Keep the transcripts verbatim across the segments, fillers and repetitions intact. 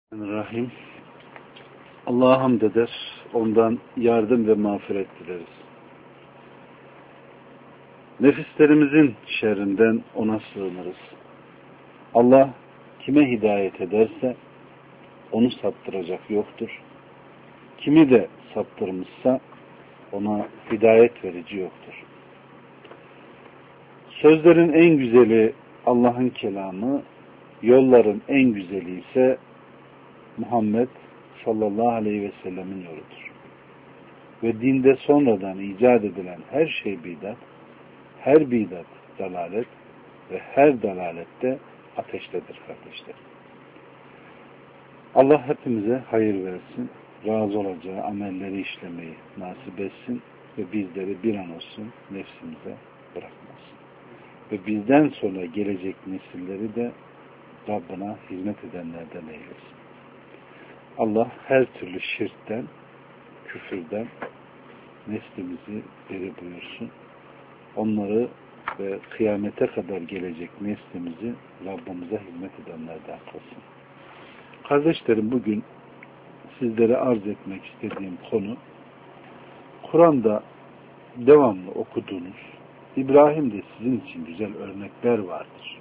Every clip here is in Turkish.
Rahim. Allah'a hamd eder, ondan yardım ve mağfiret dileriz. Nefislerimizin şerrinden ona sığınırız. Allah kime hidayet ederse onu saptıracak yoktur. Kimi de saptırmışsa ona hidayet verici yoktur. Sözlerin en güzeli Allah'ın kelamı, yolların en güzeli ise Muhammed sallallahu aleyhi ve sellemin yoludur. Ve dinde sonradan icat edilen her şey bidat, her bidat dalalet ve her dalalette ateştedir kardeşler. Allah hepimize hayır versin, razı olacağı amelleri işlemeyi nasip etsin ve bizleri bir an olsun nefsimize bırakmasın. Ve bizden sonra gelecek nesilleri de Rabbına hizmet edenlerden eylesin. Allah her türlü şirkten, küfürden neslimizi beri buyursun. Onları ve kıyamete kadar gelecek neslimizi Rabbimize hizmet edenlerden kılsın. Kardeşlerim, bugün sizlere arz etmek istediğim konu, Kur'an'da devamlı okuduğunuz, İbrahim'de sizin için güzel örnekler vardır.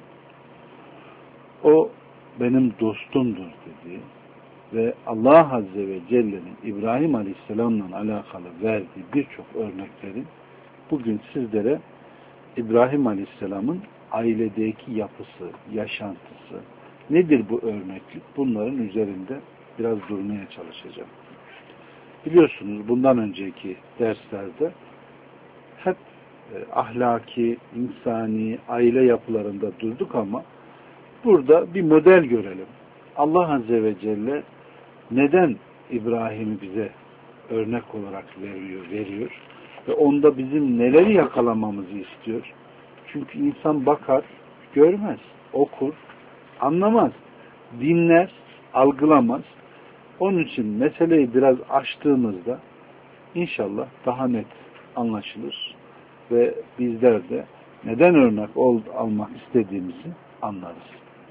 O benim dostumdur dediği ve Allah Azze ve Celle'nin İbrahim Aleyhisselam'la alakalı verdiği birçok örneklerin bugün sizlere İbrahim Aleyhisselam'ın ailedeki yapısı, yaşantısı, nedir bu örneklik? Bunların üzerinde biraz durmaya çalışacağım. Biliyorsunuz bundan önceki derslerde hep e, ahlaki, insani, aile yapılarında durduk ama burada bir model görelim. Allah Azze ve Celle neden İbrahim'i bize örnek olarak veriyor, veriyor ve onda bizim neleri yakalamamızı istiyor? Çünkü insan bakar, görmez, okur, anlamaz, dinler, algılamaz. Onun için meseleyi biraz açtığımızda inşallah daha net anlaşılır ve bizler de neden örnek ol, almak istediğimizi anlarız.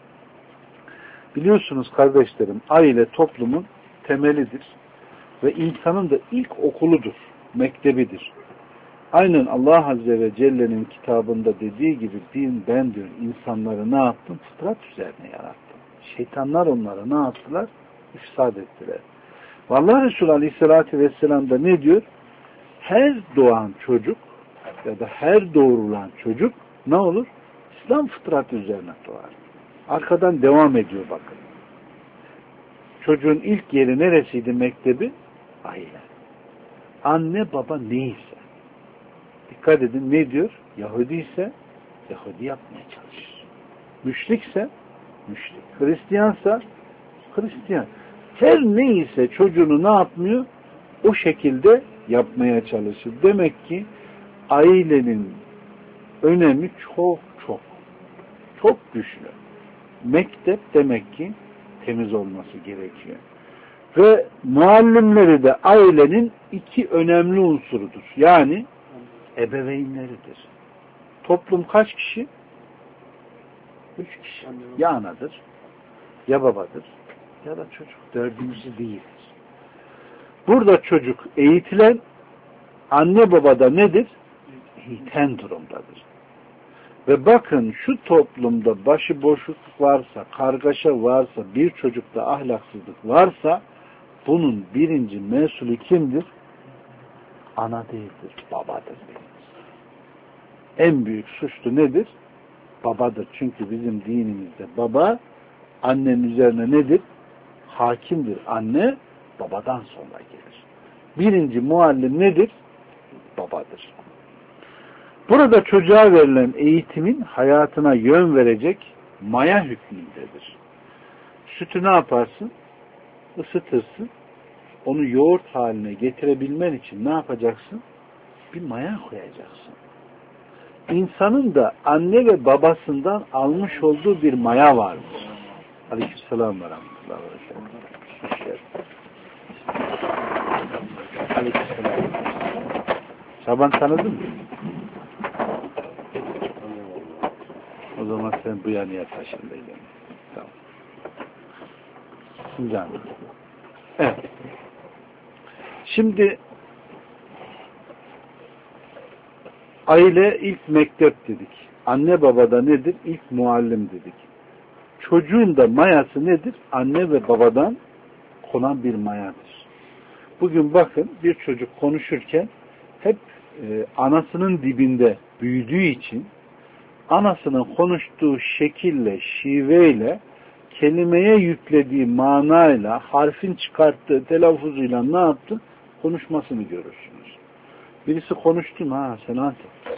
Biliyorsunuz kardeşlerim, aile toplumun temelidir ve insanın da ilk okuludur, mektebidir. Aynen Allah Azze ve Celle'nin kitabında dediği gibi din ben diyor insanları ne yaptım? Fıtrat üzerine yarattım. Şeytanlar onları ne yaptılar? İfsad ettiler. Vallahi Resulü Aleyhisselatü Vesselam da ne diyor? Her doğan çocuk ya da her doğrulan çocuk ne olur? İslam fıtratı üzerine doğar. Arkadan devam ediyor bakın. Çocuğun ilk yeri neresiydi mektebi? Aile. Anne baba neyse. Dikkat edin ne diyor? Yahudi ise Yahudi yapmaya çalışır. Müşrikse müşrik. Hristiyansa Hristiyan. Her neyse çocuğunu ne yapmıyor? O şekilde yapmaya çalışır. Demek ki ailenin önemi çok çok çok güçlü. Mektep demek ki temiz olması gerekiyor. Ve muallimleri de ailenin iki önemli unsurudur. Yani ebeveynleridir. Toplum kaç kişi? Üç kişi. Ya anadır, ya babadır, ya da çocuk. Dördüncüsü değildir. Burada çocuk eğitilen, anne babada nedir? Eğiten durumdadır. Ve bakın şu toplumda başıboşluk varsa, kargaşa varsa, bir çocukta ahlaksızlık varsa bunun birinci mesulü kimdir? Ana değildir, babadır. En büyük suçlu nedir? Babadır. Çünkü bizim dinimizde baba annenin üzerine nedir? Hakimdir. Anne babadan sonra gelir. Birinci muallim nedir? Babadır. Burada çocuğa verilen eğitimin hayatına yön verecek maya hükmündedir. Sütü ne yaparsın? Isıtırsın. Onu yoğurt haline getirebilmen için ne yapacaksın? Bir maya koyacaksın. İnsanın da anne ve babasından almış olduğu bir maya vardır. Aleykümselam ve rahmetullahi ve berekatuhu. Aleykümselam. Şaban tanıdın mı? O zaman sen bu yanıya taşındaydın. Tamam. Zannediyorum. Evet. Şimdi aile ilk mektep dedik. Anne babada nedir? İlk muallim dedik. Çocuğun da mayası nedir? Anne ve babadan konan bir mayadır. Bugün bakın bir çocuk konuşurken hep e, anasının dibinde büyüdüğü için anasının konuştuğu şekille, şiveyle, kelimeye yüklediği manayla, harfin çıkarttığı telaffuzuyla ne yaptı? Konuşmasını görürsünüz. Birisi konuştu mu? Ha sen Antep.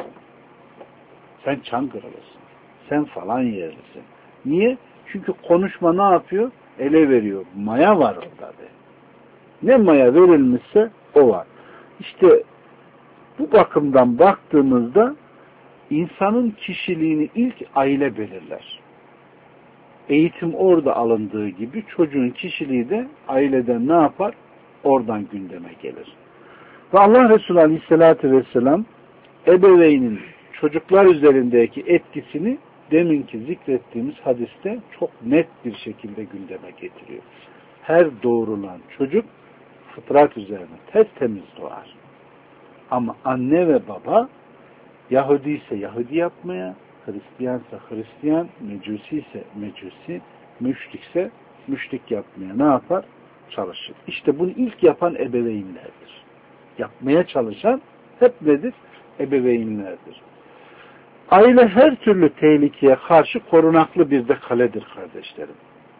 Sen Çankırılısın. Sen falan yerlisin. Niye? Çünkü konuşma ne yapıyor? Ele veriyor. Maya var orada be. Ne maya verilmişse o var. İşte bu bakımdan baktığımızda insanın kişiliğini ilk aile belirler. Eğitim orada alındığı gibi çocuğun kişiliği de aileden ne yapar? Oradan gündeme gelir. Ve Allah Resulü Aleyhisselatü Vesselam ebeveynin çocuklar üzerindeki etkisini deminki zikrettiğimiz hadiste çok net bir şekilde gündeme getiriyor. Her doğurulan çocuk fıtrat üzerine tertemiz doğar. Ama anne ve baba Yahudi ise Yahudi yapmaya, Hristiyansa Hristiyan, Mecusi ise Mecusi, müşrikse müşrik yapmaya ne yapar? Çalışır. İşte bunu ilk yapan ebeveynlerdir. Yapmaya çalışan hep nedir? Ebeveynlerdir. Aile her türlü tehlikeye karşı korunaklı bir de kaledir kardeşlerim.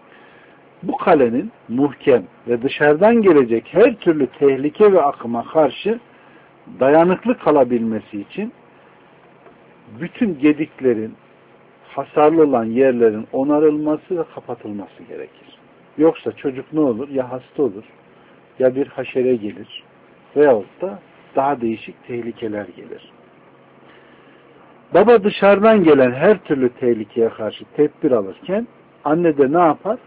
Bu kalenin muhkem ve dışarıdan gelecek her türlü tehlike ve akıma karşı dayanıklı kalabilmesi için bütün gediklerin, hasarlı olan yerlerin onarılması ve kapatılması gerekir. Yoksa çocuk ne olur? Ya hasta olur, ya bir haşere gelir veyahut da daha değişik tehlikeler gelir. Baba dışarıdan gelen her türlü tehlikeye karşı tedbir alırken anne de ne yapar?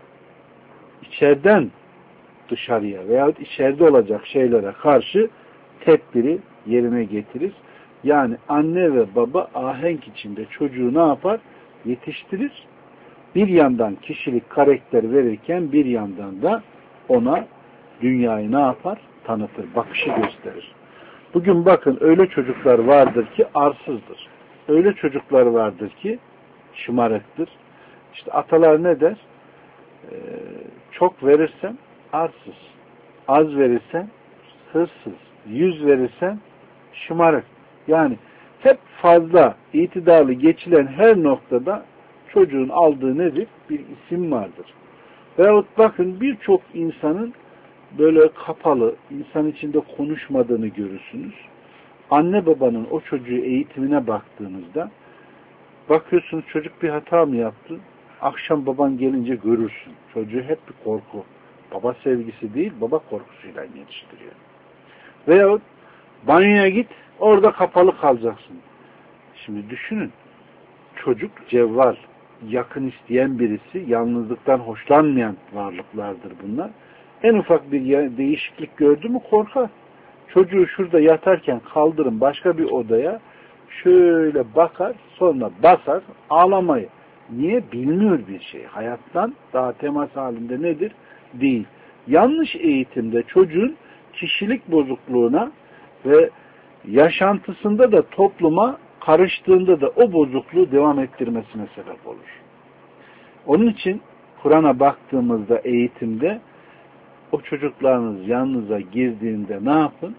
İçeriden dışarıya veyahut içeride olacak şeylere karşı tedbiri yerine getirir. Yani anne ve baba ahenk içinde çocuğu ne yapar? Yetiştirir. Bir yandan kişilik, karakter verirken bir yandan da ona dünyayı ne yapar? Tanıtır, bakışı gösterir. Bugün bakın öyle çocuklar vardır ki arsızdır. Öyle çocuklar vardır ki şımarıktır. İşte atalar ne der? Ee, çok verirsen arsız. Az verirsen hırsız. Yüz verirsen şımarık. Yani hep fazla itidarlı geçilen her noktada çocuğun aldığı nedir? Bir isim vardır. Veyahut bakın birçok insanın böyle kapalı, insan içinde konuşmadığını görürsünüz. Anne babanın o çocuğu eğitimine baktığınızda bakıyorsunuz çocuk bir hata mı yaptı? Akşam baban gelince görürsün. Çocuğu hep bir korku. Baba sevgisi değil, baba korkusuyla yetiştiriyor. Veyahut banyoya git, orada kapalı kalacaksın. Şimdi düşünün, çocuk cevval, yakın isteyen birisi, yalnızlıktan hoşlanmayan varlıklardır bunlar. En ufak bir değişiklik gördü mü korkar. Çocuğu şurada yatarken kaldırın başka bir odaya, şöyle bakar, sonra basar, ağlamayı. Niye? Bilmiyor bir şey. Hayattan daha temas halinde nedir? Değil. Yanlış eğitimde çocuğun kişilik bozukluğuna ve yaşantısında da topluma karıştığında da o bozukluğu devam ettirmesine sebep olur. Onun için Kur'an'a baktığımızda eğitimde o çocuklarınız yanınıza girdiğinde ne yapın?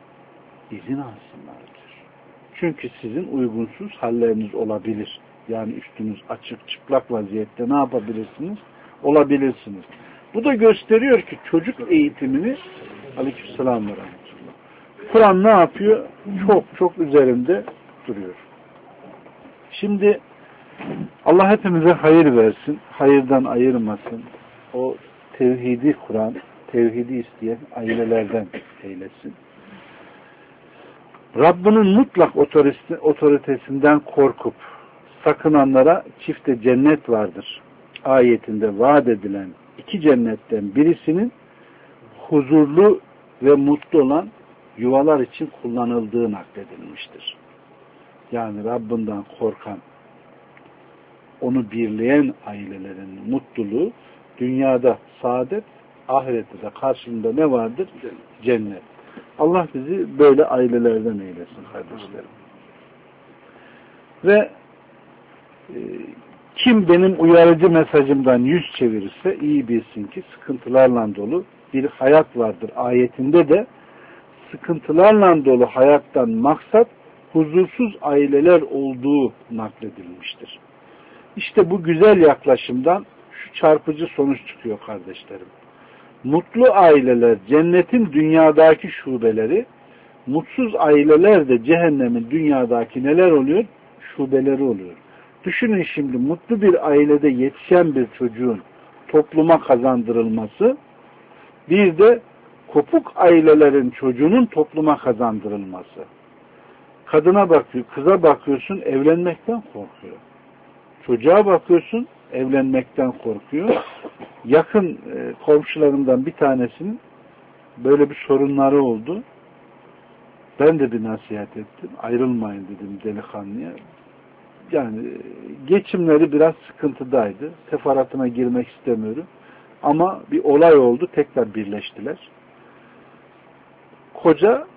İzin alsınlar diyor. Çünkü sizin uygunsuz halleriniz olabilir. Yani üstünüz açık, çıplak vaziyette ne yapabilirsiniz? Olabilirsiniz. Bu da gösteriyor ki çocuk eğitimini Aleykümselam ve Rahmetullah. Kur'an ne yapıyor? Çok çok üzerinde duruyor. Şimdi Allah hepimize hayır versin. Hayırdan ayırmasın. O tevhidi Kur'an, tevhidi isteyen ailelerden eylesin. Rabbinin mutlak otoritesinden korkup sakınanlara çifte cennet vardır. Ayetinde vaat edilen iki cennetten birisinin huzurlu ve mutlu olan yuvalar için kullanıldığı nakledilmiştir. Yani Rabbinden korkan, onu birleyen ailelerin mutluluğu dünyada saadet, ahirette de karşılığında ne vardır? Cennet. Allah bizi böyle ailelerden eylesin kardeşlerim. Ve e, kim benim uyarıcı mesajımdan yüz çevirirse iyi bilsin ki sıkıntılarla dolu bir hayat vardır. Ayetinde de sıkıntılarla dolu hayattan maksat huzursuz aileler olduğu nakledilmiştir. İşte bu güzel yaklaşımdan şu çarpıcı sonuç çıkıyor kardeşlerim. Mutlu aileler cennetin dünyadaki şubeleri, mutsuz aileler de cehennemin dünyadaki neler oluyor? Şubeleri oluyor. Düşünün şimdi mutlu bir ailede yetişen bir çocuğun topluma kazandırılması, bir de kopuk ailelerin çocuğunun topluma kazandırılması. Kadına bakıyor, kıza bakıyorsun evlenmekten korkuyor. Çocuğa bakıyorsun evlenmekten korkuyor. Yakın e, komşularımdan bir tanesinin böyle bir sorunları oldu. Ben de bir nasihat ettim. Ayrılmayın dedim delikanlıya. Yani geçimleri biraz sıkıntıdaydı. Sefaratına girmek istemiyorum. Ama bir olay oldu. Tekrar birleştiler. Koca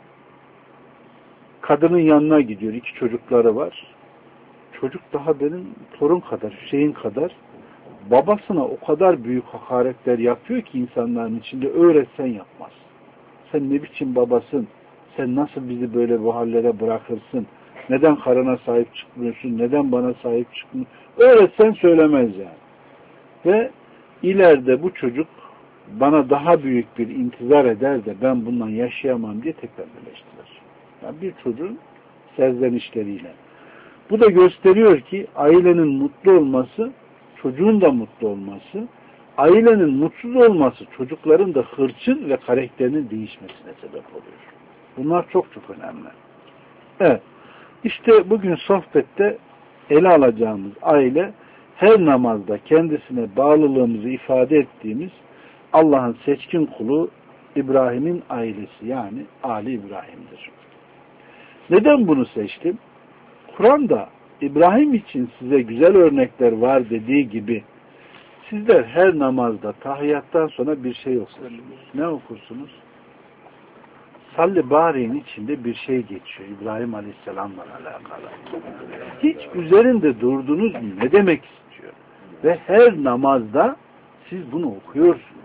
kadının yanına gidiyor. İki çocukları var. Çocuk daha benim torun kadar, Hüseyin kadar. Babasına o kadar büyük hakaretler yapıyor ki insanların içinde öğretsen yapmaz. Sen ne biçim babasın? Sen nasıl bizi böyle bu hallere bırakırsın? Neden karına sahip çıkmıyorsun? Neden bana sahip çıkmıyorsun? Öğretsen söylemez yani. Ve ileride bu çocuk bana daha büyük bir intizar eder de ben bundan yaşayamam diye tekrar birleştiler. Yani bir çocuğun serzenişleriyle. Bu da gösteriyor ki ailenin mutlu olması, çocuğun da mutlu olması, ailenin mutsuz olması çocukların da hırçın ve karakterinin değişmesine sebep oluyor. Bunlar çok çok önemli. Evet. İşte bugün sohbette ele alacağımız aile her namazda kendisine bağlılığımızı ifade ettiğimiz Allah'ın seçkin kulu İbrahim'in ailesi yani Ali İbrahim'dir. Neden bunu seçtim? Kur'an'da İbrahim için size güzel örnekler var dediği gibi sizler her namazda tahiyyattan sonra bir şey okursunuz. Ne okursunuz? Salli Bari'nin içinde bir şey geçiyor İbrahim Aleyhisselam'la alakalı. Hiç üzerinde durdunuz mu? Ne demek istiyor? Ve her namazda siz bunu okuyorsunuz.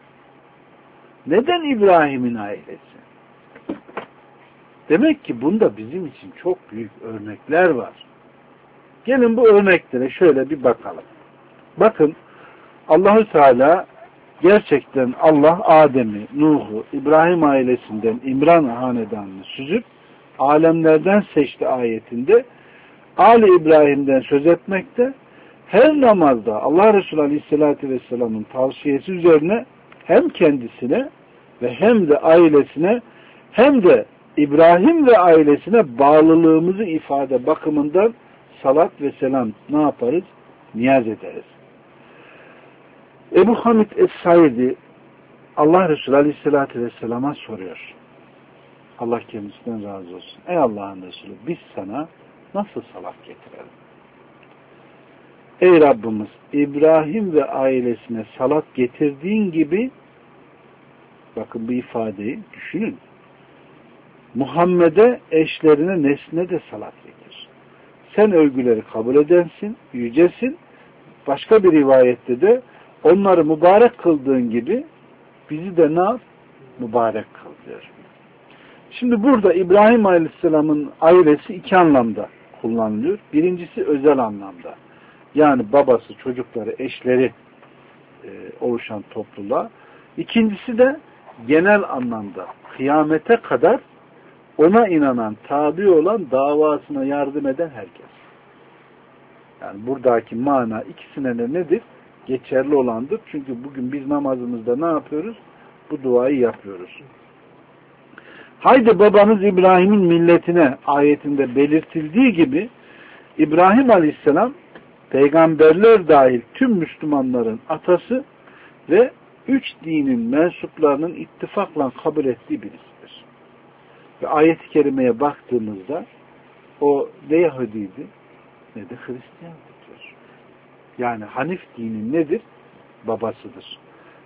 Neden İbrahim'in ailesi? Demek ki bunda bizim için çok büyük örnekler var. Gelin bu örneklere şöyle bir bakalım. Bakın Allah-u Teala gerçekten Allah Adem'i, Nuh'u, İbrahim ailesinden İmran hanedanını süzüp alemlerden seçti ayetinde Ali İbrahim'den söz etmekte. Her namazda Allah Resulü Aleyhisselatü Vesselam'ın tavsiyesi üzerine hem kendisine ve hem de ailesine hem de İbrahim ve ailesine bağlılığımızı ifade bakımından salat ve selam ne yaparız? Niyaz ederiz. Ebu Hamid Es-Saidi Allah Resulü Aleyhisselatü Vesselam'a soruyor. Allah kendisinden razı olsun. Ey Allah'ın Resulü biz sana nasıl salat getirelim? Ey Rabbimiz İbrahim ve ailesine salat getirdiğin gibi bakın bu ifadeyi düşünün. Muhammed'e, eşlerine, nesline de salat getir. Sen övgüleri kabul edensin, yücesin. Başka bir rivayette de onları mübarek kıldığın gibi bizi de ne yap? Mübarek kıl diyor. Şimdi burada İbrahim Aleyhisselam'ın ailesi iki anlamda kullanılıyor. Birincisi özel anlamda. Yani babası, çocukları, eşleri e, oluşan topluluğa. İkincisi de genel anlamda kıyamete kadar ona inanan, tabi olan, davasına yardım eden herkes. Yani buradaki mana ikisine de nedir? Geçerli olandır. Çünkü bugün biz namazımızda ne yapıyoruz? Bu duayı yapıyoruz. Haydi babanız İbrahim'in milletine ayetinde belirtildiği gibi İbrahim Aleyhisselam peygamberler dahil tüm Müslümanların atası ve üç dinin mensuplarının ittifakla kabul ettiği birisidir. Ve ayet-i kerimeye baktığımızda o ne Yahudiydi ne de Hristiyandır. Yani Hanif dinin nedir? Babasıdır.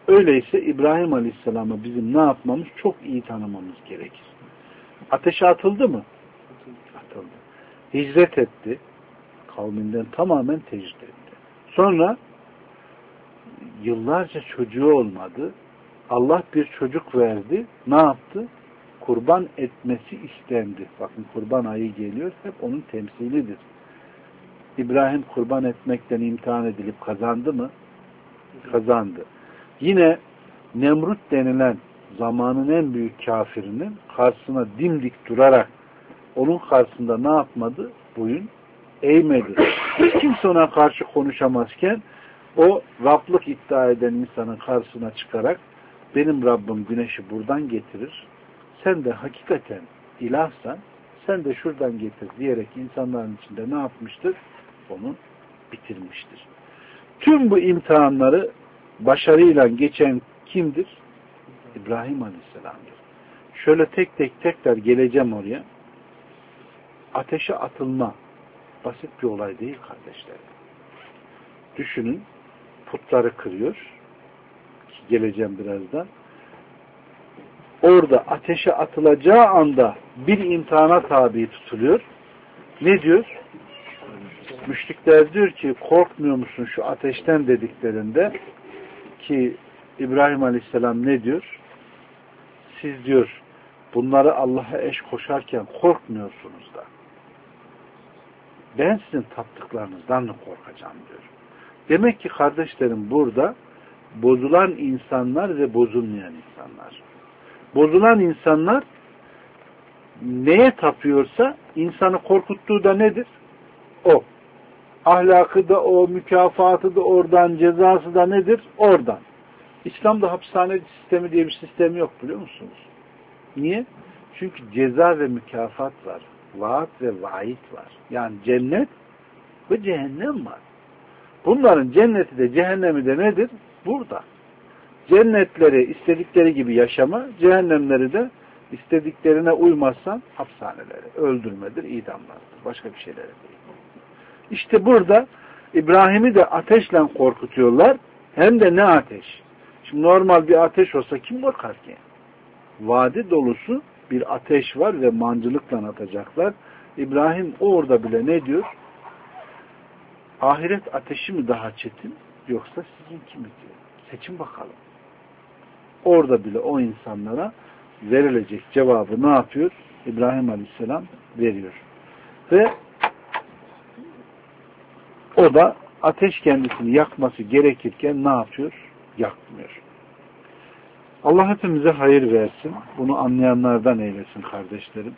Öyleyse İbrahim Aleyhisselam'ı bizim ne yapmamız? Çok iyi tanımamız gerekir. Ateşe atıldı mı? Atıldı. Hicret etti. Kavminden tamamen tecrit etti. Sonra yıllarca çocuğu olmadı. Allah bir çocuk verdi. Ne yaptı? Kurban etmesi istendi. Bakın kurban ayı geliyor. Hep onun temsilidir. İbrahim kurban etmekten imtihan edilip kazandı mı? Kazandı. Yine Nemrut denilen zamanın en büyük kafirinin karşısına dimdik durarak onun karşısında ne yapmadı? Boyun eğmedi. Hiç kimse ona karşı konuşamazken o Rablık iddia eden insanın karşısına çıkarak benim Rabbim güneşi buradan getirir. Sen de hakikaten ilahsan sen de şuradan getir diyerek insanların içinde ne yapmıştır? Onu bitirmiştir. Tüm bu imtihanları başarıyla geçen kimdir? İbrahim Aleyhisselam'dır. Şöyle tek tek tekrar geleceğim oraya. Ateşe atılma basit bir olay değil kardeşler. Düşünün, putları kırıyor. Ki geleceğim birazdan. Orada ateşe atılacağı anda bir imtihana tabi tutuluyor. Ne diyor? Müşrikler diyor ki korkmuyor musun şu ateşten dediklerinde ki İbrahim Aleyhisselam ne diyor? Siz diyor bunları Allah'a eş koşarken korkmuyorsunuz da. Ben sizin taptıklarınızdan mı korkacağım diyor. Demek ki kardeşlerim burada bozulan insanlar ve bozulmayan insanlar. Bozulan insanlar neye tapıyorsa insanı korkuttuğu da nedir? O. Ahlakı da o, mükafatı da oradan, cezası da nedir? Oradan. İslam'da hapishane sistemi diye bir sistem yok biliyor musunuz? Niye? Çünkü ceza ve mükafat var. Vaat ve vaid var. Yani cennet ve cehennem var. Bunların cenneti de cehennemi de nedir? Burada. Cennetleri istedikleri gibi yaşama, cehennemleri de istediklerine uymazsan hapishaneleri, öldürmedir, idamlardır. Başka bir şeyler değil. İşte burada İbrahim'i de ateşle korkutuyorlar. Hem de ne ateş? Şimdi normal bir ateş olsa kim korkar ki? Vadi dolusu bir ateş var ve mancılıkla atacaklar. İbrahim orada bile ne diyor? Ahiret ateşi mi daha çetin yoksa sizinki mi diyor. Seçin bakalım. Orada bile o insanlara verilecek cevabı ne yapıyor? İbrahim Aleyhisselam veriyor. Ve o da ateş kendisini yakması gerekirken ne yapıyor? Yakmıyor. Allah hepimize hayır versin. Bunu anlayanlardan eylesin kardeşlerim.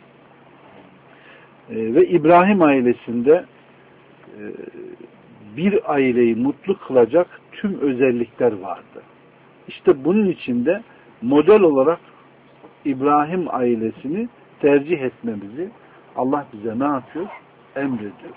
Ee, ve İbrahim ailesinde e, bir aileyi mutlu kılacak tüm özellikler vardı. İşte bunun içinde model olarak İbrahim ailesini tercih etmemizi Allah bize ne yapıyor? Emrediyor.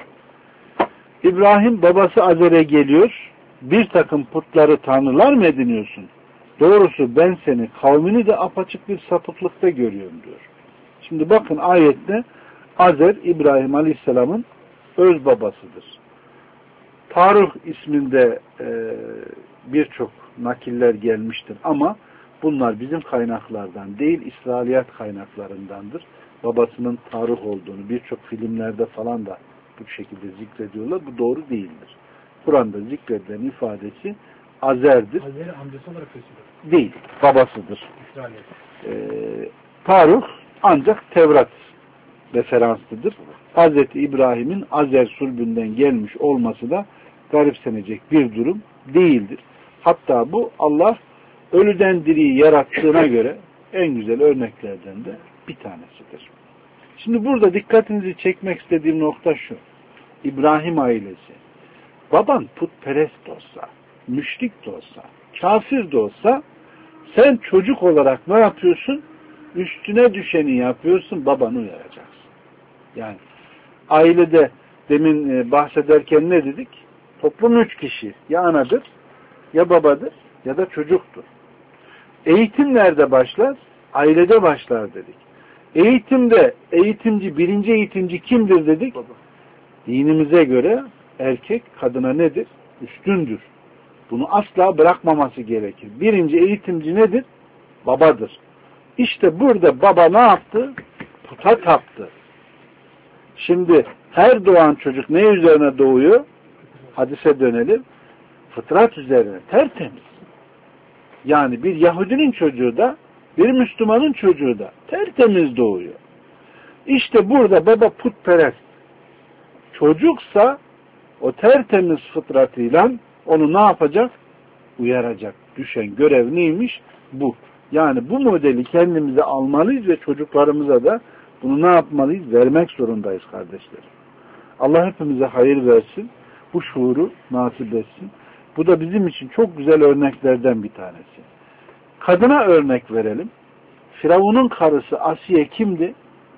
İbrahim babası Azer'e geliyor. Bir takım putları tanrılar mı ediniyorsun? Doğrusu ben seni kavmini de apaçık bir sapıklıkta görüyorum diyor. Şimdi bakın ayette Azer İbrahim Aleyhisselam'ın öz babasıdır. Tarih isminde e, birçok nakiller gelmiştir ama bunlar bizim kaynaklardan değil İsrailiyat kaynaklarındandır. Babasının Tarih olduğunu birçok filmlerde falan da bu şekilde zikrediyorlar. Bu doğru değildir. Kur'an'da zikredilen ifadesi Azer'dir. Azer'i amcası olarak gösteriyor. Değil, babasıdır. İsrailiyat. Ee, Tarih ancak Tevrat referanslıdır. Hazreti İbrahim'in Azer sulbünden gelmiş olması da garipsenecek bir durum değildir. Hatta bu Allah ölüden diriyi yarattığına göre en güzel örneklerden de bir tanesidir. Şimdi burada dikkatinizi çekmek istediğim nokta şu. İbrahim ailesi. Baban putperest de olsa, müşrik de olsa, kafir de olsa sen çocuk olarak ne yapıyorsun? Üstüne düşeni yapıyorsun, babanı uyaracaksın. Yani ailede demin bahsederken ne dedik? Toplum üç kişi. Ya anadır, ya babadır, ya da çocuktur. Eğitim nerede başlar? Ailede başlar dedik. Eğitimde eğitimci, birinci eğitimci kimdir dedik? Baba. Dinimize göre erkek kadına nedir? Üstündür. Bunu asla bırakmaması gerekir. Birinci eğitimci nedir? Babadır. İşte burada baba ne yaptı? Puta taptı. Şimdi her doğan çocuk ne üzerine doğuyor? Hadise dönelim. Fıtrat üzerine. Tertemiz. Yani bir Yahudinin çocuğu da bir Müslümanın çocuğu da tertemiz doğuyor. İşte burada baba putperest. Çocuksa o tertemiz fıtratıyla onu ne yapacak? Uyaracak. Düşen görev neymiş? Bu. Yani bu modeli kendimize almalıyız ve çocuklarımıza da bunu ne yapmalıyız? Vermek zorundayız kardeşlerim. Allah hepimize hayır versin. Bu şuuru nasip etsin. Bu da bizim için çok güzel örneklerden bir tanesi. Kadına örnek verelim. Firavun'un karısı Asiye kimdi?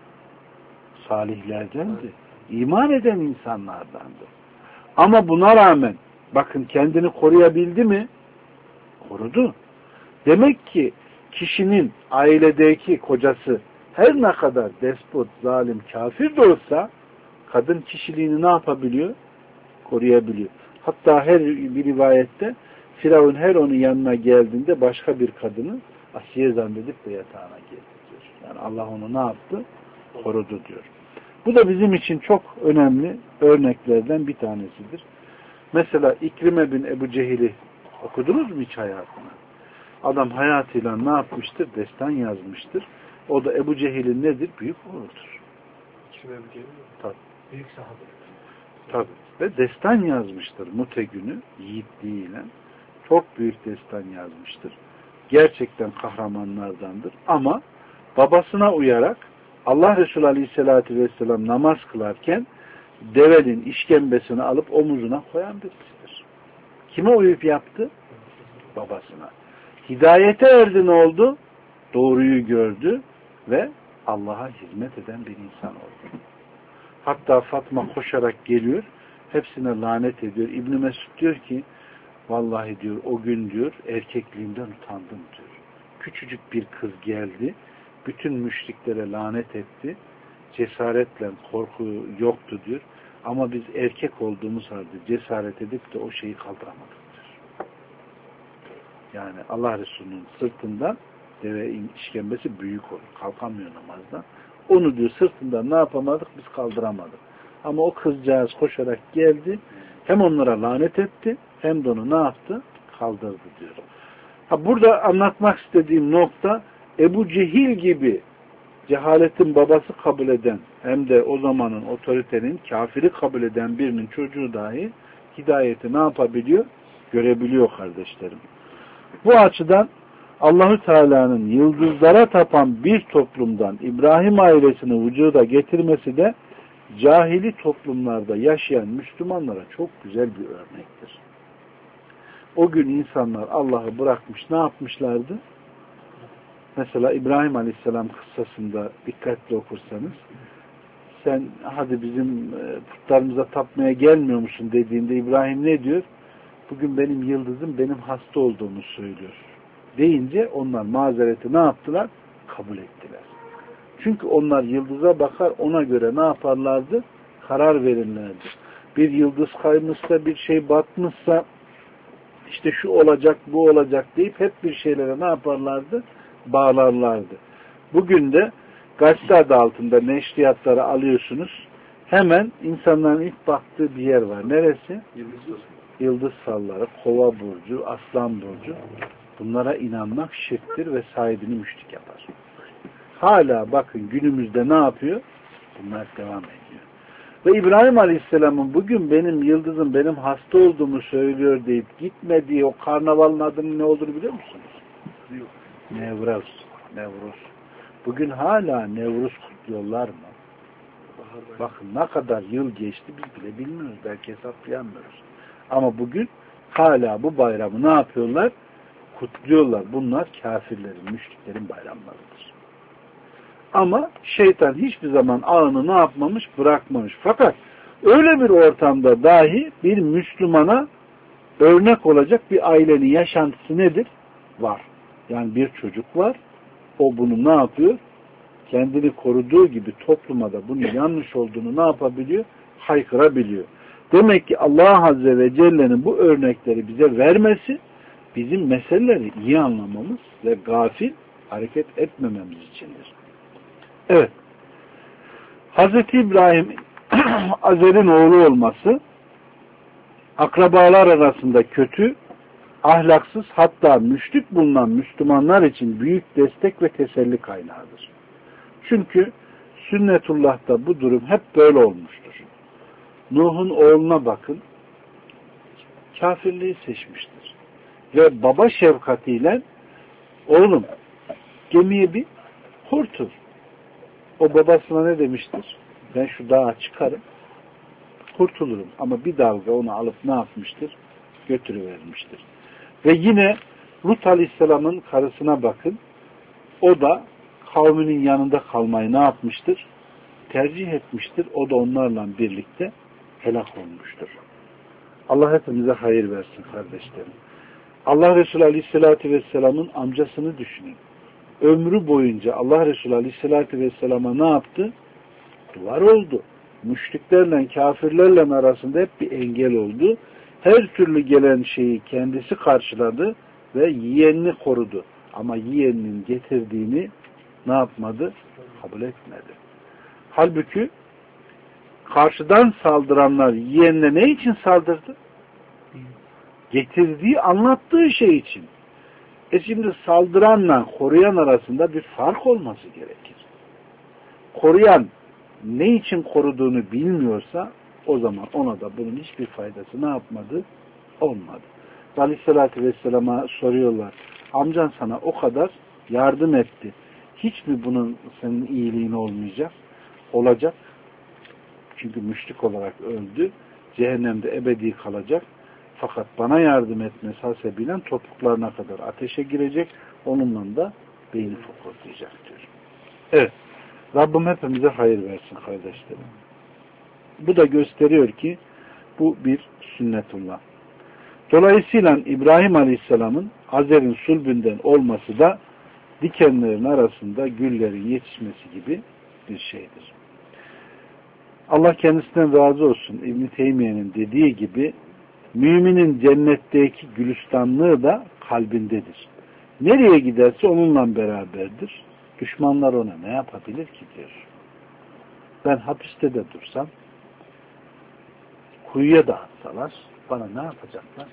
Salihlerdendi. İman eden insanlardandı. Ama buna rağmen bakın kendini koruyabildi mi? Korudu. Demek ki kişinin ailedeki kocası her ne kadar despot, zalim, kafir de olsa kadın kişiliğini ne yapabiliyor? Koruyabiliyor. Hatta her bir rivayette Firavun her onun yanına geldiğinde başka bir kadını Asiye zannedip de yatağına girdi diyor. Yani Allah onu ne yaptı? Korudu diyor. Bu da bizim için çok önemli örneklerden bir tanesidir. Mesela İkrime bin Ebu Cehil'i okudunuz mu hiç hayatını? Adam hayatıyla ne yapmıştır? Destan yazmıştır. O da Ebu Cehil'in nedir? Büyük oğludur. İkrime Ebu Cehil mi? Tabii. Büyük sahabe. Tabii. Ve destan yazmıştır Mute günü yiğitliğiyle. Çok büyük destan yazmıştır. Gerçekten kahramanlardandır. Ama babasına uyarak Allah Resulü Aleyhisselatü Vesselam namaz kılarken devenin işkembesini alıp omuzuna koyan birisidir. Kime uyup yaptı? Babasına. Hidayete erdi ne oldu? Doğruyu gördü ve Allah'a hizmet eden bir insan oldu. Hatta Fatma koşarak geliyor, hepsine lanet ediyor. İbn Mesud diyor ki, vallahi diyor o gün diyor erkekliğimden utandım diyor. Küçücük bir kız geldi, bütün müşriklere lanet etti. Cesaretle korku yoktu diyor. Ama biz erkek olduğumuz halde cesaret edip de o şeyi kaldıramadık diyor. Yani Allah Resulü'nün sırtından deve işkembesi büyük olur. Kalkamıyor namazdan. Onu diyor sırtından ne yapamadık? Biz kaldıramadık. Ama o kızcağız koşarak geldi. Hem onlara lanet etti hem de onu ne yaptı? Kaldırdı diyor. Ha, burada anlatmak istediğim nokta Ebu Cehil gibi cehaletin babası kabul eden hem de o zamanın otoritenin kafiri kabul eden birinin çocuğu dahi hidayeti ne yapabiliyor? Görebiliyor kardeşlerim. Bu açıdan Allahü Teala'nın yıldızlara tapan bir toplumdan İbrahim ailesini vücuda getirmesi de cahili toplumlarda yaşayan Müslümanlara çok güzel bir örnektir. O gün insanlar Allah'ı bırakmış ne yapmışlardı? Mesela İbrahim Aleyhisselam kıssasında dikkatli okursanız sen hadi bizim putlarımıza tapmaya gelmiyor musun dediğinde İbrahim ne diyor? Bugün benim yıldızım benim hasta olduğumu söylüyor. Deyince onlar mazereti ne yaptılar? Kabul ettiler. Çünkü onlar yıldıza bakar ona göre ne yaparlardı? Karar verirlerdi. Bir yıldız kaymışsa bir şey batmışsa işte şu olacak bu olacak deyip hep bir şeylere ne yaparlardı? Bağlarlardı. Bugün de gazete adı altında neşriyatları alıyorsunuz. Hemen insanların ilk baktığı bir yer var. Neresi? Yıldız. Yıldız salları, kova burcu, aslan burcu. Bunlara inanmak şirktir ve sahibini müşrik yapar. Hala bakın günümüzde ne yapıyor? Bunlar devam ediyor. Ve İbrahim Aleyhisselam'ın bugün benim yıldızım benim hasta olduğumu söylüyor deyip gitmediği o karnavalın adının ne olduğunu biliyor musunuz? Yok. Nevruz. Nevruz. Bugün hala Nevruz kutluyorlar mı? Bakın ne kadar yıl geçti biz bile bilmiyoruz. Belki hesaplayamıyoruz. Ama bugün hala bu bayramı ne yapıyorlar? Kutluyorlar. Bunlar kafirlerin, müşriklerin bayramlarıdır. Ama şeytan hiçbir zaman ağını ne yapmamış? Bırakmamış. Fakat öyle bir ortamda dahi bir Müslümana örnek olacak bir ailenin yaşantısı nedir? Var. Yani bir çocuk var. O bunu ne yapıyor? Kendini koruduğu gibi topluma da bunun yanlış olduğunu ne yapabiliyor? Haykırabiliyor. Demek ki Allah Azze ve Celle'nin bu örnekleri bize vermesi bizim meseleleri iyi anlamamız ve gafil hareket etmememiz içindir. Evet. Hazreti İbrahim Azer'in oğlu olması akrabalar arasında kötü, ahlaksız, hatta müşrik bulunan Müslümanlar için büyük destek ve teselli kaynağıdır. Çünkü sünnetullah'ta bu durum hep böyle olmuştur. Nuh'un oğluna bakın, kafirliği seçmiştir. Ve baba şefkatiyle oğlum gemiye bir kurtul. O babasına ne demiştir? Ben şu dağa çıkarım, kurtulurum. Ama bir dalga onu alıp ne yapmıştır? Götürüvermiştir. Ve yine Lut Aleyhisselam'ın karısına bakın. O da kavminin yanında kalmayı ne yapmıştır? Tercih etmiştir. O da onlarla birlikte helak olmuştur. Allah hepimize hayır versin kardeşlerim. Allah Resulü Aleyhisselatü Vesselam'ın amcasını düşünün. Ömrü boyunca Allah Resulü Aleyhisselatü Vesselam'a ne yaptı? Duvar oldu. Müşriklerle, kafirlerle arasında hep bir engel oldu. Her türlü gelen şeyi kendisi karşıladı ve yeğenini korudu. Ama yeğeninin getirdiğini ne yapmadı? Kabul etmedi. Halbuki karşıdan saldıranlar yeğenine ne için saldırdı? Getirdiği, anlattığı şey için. E şimdi saldıranla koruyan arasında bir fark olması gerekir. Koruyan ne için koruduğunu bilmiyorsa o zaman ona da bunun hiçbir faydası ne yapmadı? Olmadı. Aleyhisselatü Vesselam'a soruyorlar. Amcan sana o kadar yardım etti. Hiç mi bunun senin iyiliğin olmayacak? Olacak. Çünkü müşrik olarak öldü. Cehennemde ebedi kalacak. Fakat bana yardım etmesi hasebiyle topuklarına kadar ateşe girecek. Onunla da beyni fokurlayacak diyor. Evet. Rabbim hepimize hayır versin kardeşlerim. Bu da gösteriyor ki bu bir sünnetullah. Dolayısıyla İbrahim Aleyhisselam'ın Azer'in sulbünden olması da dikenlerin arasında güllerin yetişmesi gibi bir şeydir. Allah kendisinden razı olsun. İbn-i Teymiye'nin dediği gibi müminin cennetteki gülistanlığı da kalbindedir. Nereye giderse onunla beraberdir. Düşmanlar ona ne yapabilir ki diyor. Ben hapiste de dursam, kuyuya da atsalar bana ne yapacaklar?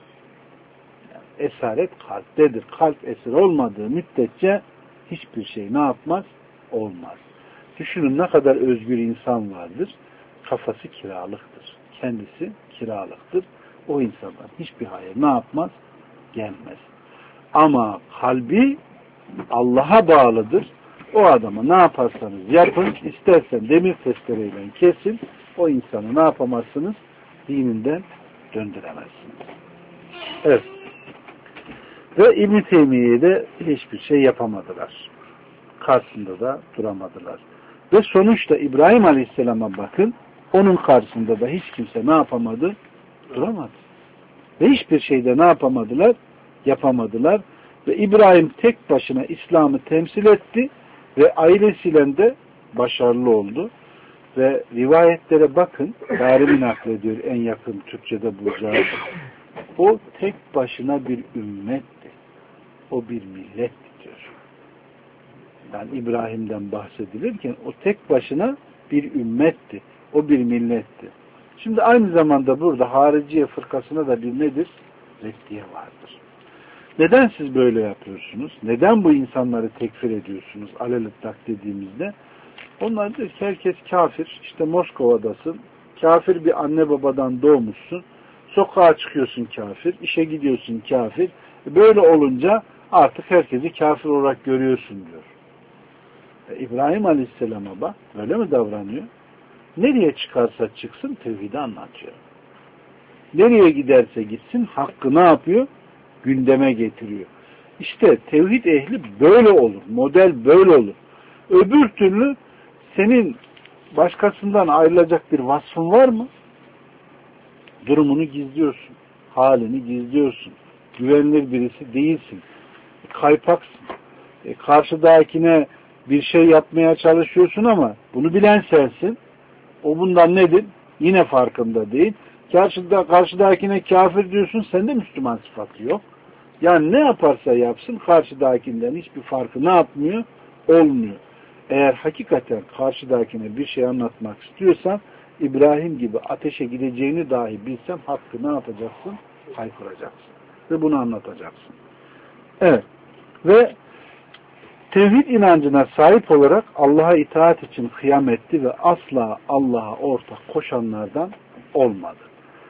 Yani esaret kalptedir. Kalp esir olmadığı müddetçe hiçbir şey ne yapmaz? Olmaz. Düşünün ne kadar özgür insan vardır. Kafası kiralıktır. Kendisi kiralıktır. O insandan hiçbir hayır ne yapmaz? Gelmez. Ama kalbi Allah'a bağlıdır. O adama ne yaparsanız yapın, istersen demir testereyle kesin, o insanı ne yapamazsınız? Dininden döndüremezsiniz. Evet. Ve İbn-i Teymiye'ye de hiçbir şey yapamadılar. Karşısında da duramadılar. Ve sonuçta İbrahim Aleyhisselam'a bakın, onun karşısında da hiç kimse ne yapamadı? Duramadı. Ve hiçbir şeyde ne yapamadılar? Yapamadılar. Ve İbrahim tek başına İslam'ı temsil etti ve ailesiyle de başarılı oldu. Ve rivayetlere bakın, Darimi naklediyor en yakın Türkçe'de bulacağız. O tek başına bir ümmetti. O bir milletti diyor. Yani İbrahim'den bahsedilirken o tek başına bir ümmetti. O bir milletti. Şimdi aynı zamanda burada Hariciye fırkasına da bir nedir? Reddiye vardır. Neden siz böyle yapıyorsunuz? Neden bu insanları tekfir ediyorsunuz? Alelittak dediğimizde. Onlar diyor ki herkes kafir. İşte Moskova'dasın. Kafir bir anne babadan doğmuşsun. Sokağa çıkıyorsun kafir. İşe gidiyorsun kafir. Böyle olunca artık herkesi kafir olarak görüyorsun diyor. E, İbrahim Aleyhisselam'a bak. Böyle mi davranıyor? Nereye çıkarsa çıksın tevhidi anlatıyor. Nereye giderse gitsin hakkı ne yapıyor? Gündeme getiriyor. İşte tevhid ehli böyle olur. Model böyle olur. Öbür türlü senin başkasından ayrılacak bir vasfın var mı? Durumunu gizliyorsun. Halini gizliyorsun. Güvenilir birisi değilsin. Kaypaksın. E, karşıdakine bir şey yapmaya çalışıyorsun ama bunu bilen sensin. O bundan nedir? Yine farkında değil. Karşıda, karşıdakine kafir diyorsun, sende Müslüman sıfatı yok. Yani ne yaparsa yapsın karşıdakinden hiçbir farkı ne yapmıyor? Olmuyor. Eğer hakikaten karşıdakine bir şey anlatmak istiyorsan İbrahim gibi ateşe gideceğini dahi bilsen hakkı ne yapacaksın? Haykıracaksın. Ve bunu anlatacaksın. Evet. Ve tevhid inancına sahip olarak Allah'a itaat için kıyam etti ve asla Allah'a ortak koşanlardan olmadı.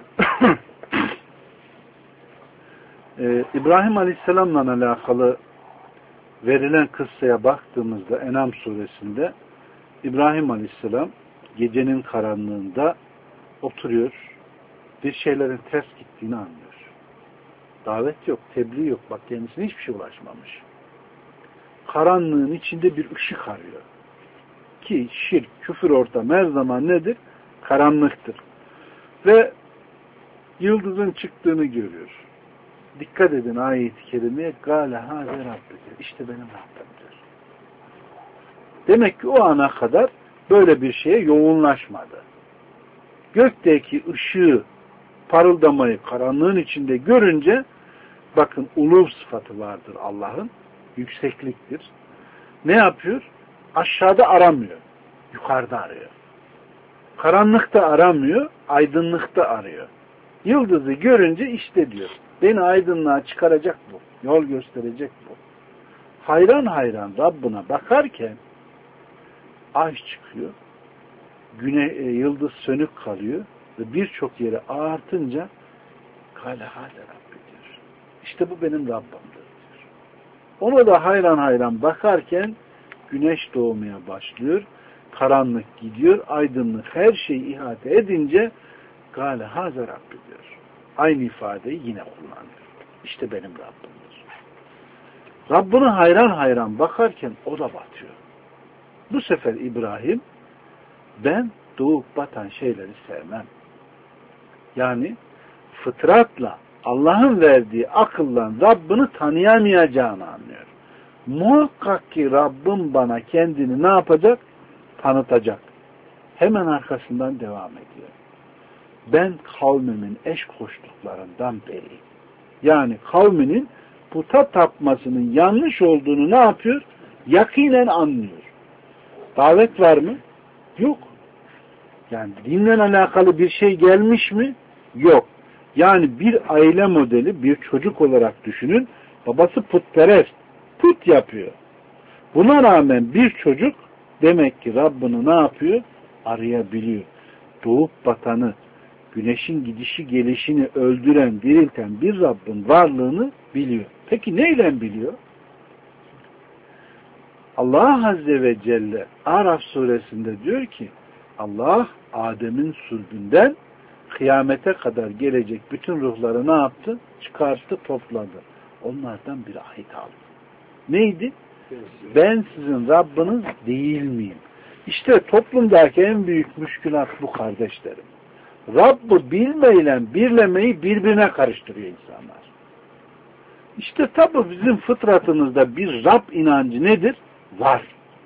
ee, İbrahim Aleyhisselam'la alakalı verilen kıssaya baktığımızda En'am suresinde İbrahim Aleyhisselam gecenin karanlığında oturuyor, bir şeylerin ters gittiğini anlıyor. Davet yok, tebliğ yok. Bak kendisine hiçbir şey ulaşmamış. Karanlığın içinde bir ışık arıyor. Ki şirk, küfür ortamı her zaman nedir? Karanlıktır. Ve yıldızın çıktığını görüyor. Dikkat edin ayet-i kerimeye. Gâle hâze Rabbidir. İşte benim Rabbim diyor. Demek ki o ana kadar böyle bir şeye yoğunlaşmadı. Gökteki ışığı, parıldamayı karanlığın içinde görünce bakın uluv sıfatı vardır Allah'ın. Yüksekliktir. Ne yapıyor? Aşağıda aramıyor. Yukarıda arıyor. Karanlıkta aramıyor. Aydınlıkta arıyor. Yıldızı görünce işte diyor. Beni aydınlığa çıkaracak bu. Yol gösterecek bu. Hayran hayran Rabbına bakarken ay çıkıyor. Güne, e, yıldız sönük kalıyor ve birçok yere artınca kâle hâle Rabbi diyor. İşte bu benim Rabbimdir diyor. Ona da hayran hayran bakarken güneş doğmaya başlıyor. Karanlık gidiyor. Aydınlık her şeyi ihate edince kâle hâze Rabbi diyor. Aynı ifadeyi yine kullanıyor. İşte benim Rabbimdir. Rabbine hayran hayran bakarken o da batıyor. Bu sefer İbrahim ben doğup batan şeyleri sevmem. Yani fıtratla Allah'ın verdiği akılla Rabbini tanıyamayacağını anlıyor. Muhakkak ki Rabbim bana kendini ne yapacak? Tanıtacak. Hemen arkasından devam ediyor. Ben kavmimin eş koştuklarından beriyim. Yani kavminin puta tapmasının yanlış olduğunu ne yapıyor? Yakinen anlıyor. Davet var mı? Yok. Yani dinle alakalı bir şey gelmiş mi? Yok. Yani bir aile modeli, bir çocuk olarak düşünün. Babası putperest. Put yapıyor. Buna rağmen bir çocuk demek ki Rabbini ne yapıyor? Arayabiliyor. Doğup batanı, güneşin gidişi gelişini öldüren, dirilten bir Rabbin varlığını biliyor. Peki neyle biliyor? Allah Azze ve Celle Araf suresinde diyor ki Allah Adem'in sulbünden kıyamete kadar gelecek bütün ruhları ne yaptı? Çıkarttı, topladı. Onlardan bir ahit aldı. Neydi? Ben sizin Rabbiniz değil miyim? İşte toplumdaki en büyük müşkülat bu kardeşlerim. Rabb'ı bilmeyle birlemeyi birbirine karıştırıyor insanlar. İşte tabi bizim fıtratımızda bir Rab inancı nedir? Var.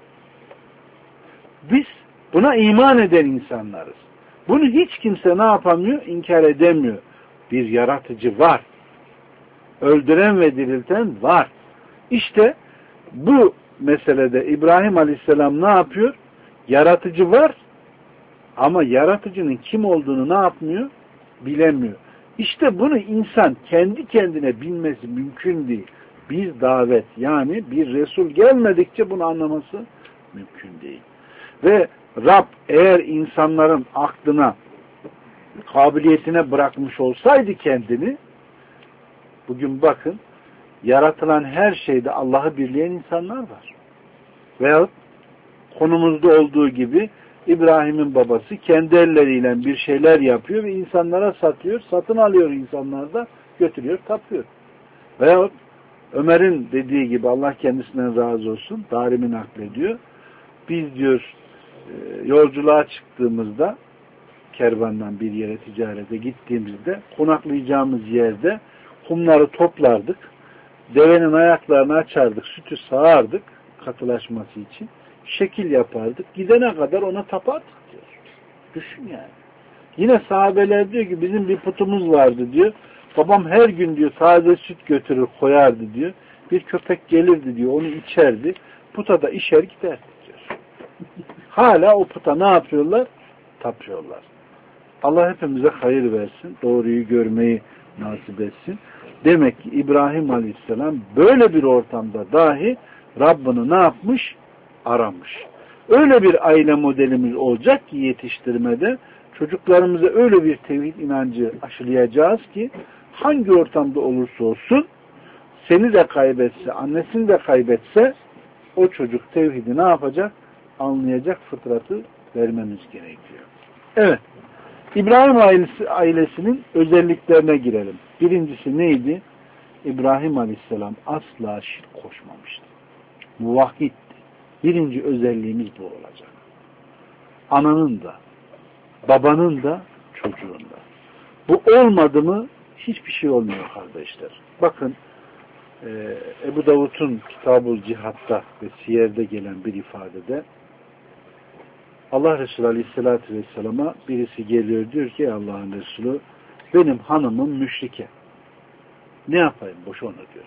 Biz buna iman eden insanlarız. Bunu hiç kimse ne yapamıyor? İnkar edemiyor. Bir yaratıcı var. Öldüren ve dirilten var. İşte bu meselede İbrahim Aleyhisselam ne yapıyor? Yaratıcı var ama yaratıcının kim olduğunu ne yapmıyor? Bilemiyor. İşte bunu insan kendi kendine bilmesi mümkün değil. Bir davet yani bir Resul gelmedikçe bunu anlaması mümkün değil. Ve Rab eğer insanların aklına, kabiliyetine bırakmış olsaydı kendini, bugün bakın yaratılan her şeyde Allah'ı birleyen insanlar var. Veyahut konumuzda olduğu gibi İbrahim'in babası kendi elleriyle bir şeyler yapıyor ve insanlara satıyor, satın alıyor insanlar da götürüyor, tapıyor. Veyahut Ömer'in dediği gibi Allah kendisinden razı olsun, Darimi naklediyor. Biz diyor yolculuğa çıktığımızda kervandan bir yere ticarete gittiğimizde konaklayacağımız yerde kumları toplardık. Devenin ayaklarını açardık, sütü sağardık katılaşması için. Şekil yapardık. Gidene kadar ona tapardık diyor. Düşün yani. Yine sahabeler diyor ki bizim bir putumuz vardı diyor. Babam her gün diyor taze süt götürür koyardı diyor. Bir köpek gelirdi diyor onu içerdi. Puta da işer giderdi diyor. Hala o puta ne yapıyorlar? Tapıyorlar. Allah hepimize hayır versin. Doğruyu görmeyi nasip etsin. Demek ki İbrahim Aleyhisselam böyle bir ortamda dahi Rabbini ne yapmış? Aramış. Öyle bir aile modelimiz olacak ki yetiştirmede çocuklarımıza öyle bir tevhid inancı aşılayacağız ki hangi ortamda olursa olsun seni de kaybetse, annesini de kaybetse o çocuk tevhidi ne yapacak? Anlayacak fıtratı vermemiz gerekiyor. Evet. İbrahim ailesi, ailesinin özelliklerine girelim. Birincisi neydi? İbrahim Aleyhisselam asla şirk koşmamıştı. Muvahhiddi. Birinci özelliğimiz bu olacak. Ananın da, babanın da, çocuğun da. Bu olmadı mı hiçbir şey olmuyor kardeşler. Bakın e, Ebu Davud'un Kitab-ı Cihat'ta ve Siyer'de gelen bir ifadede Allah Resulü Aleyhisselatü Vesselam'a birisi geliyor diyor ki Allah'ın Resulü benim hanımım müşrike. Ne yapayım? Boş onu diyor.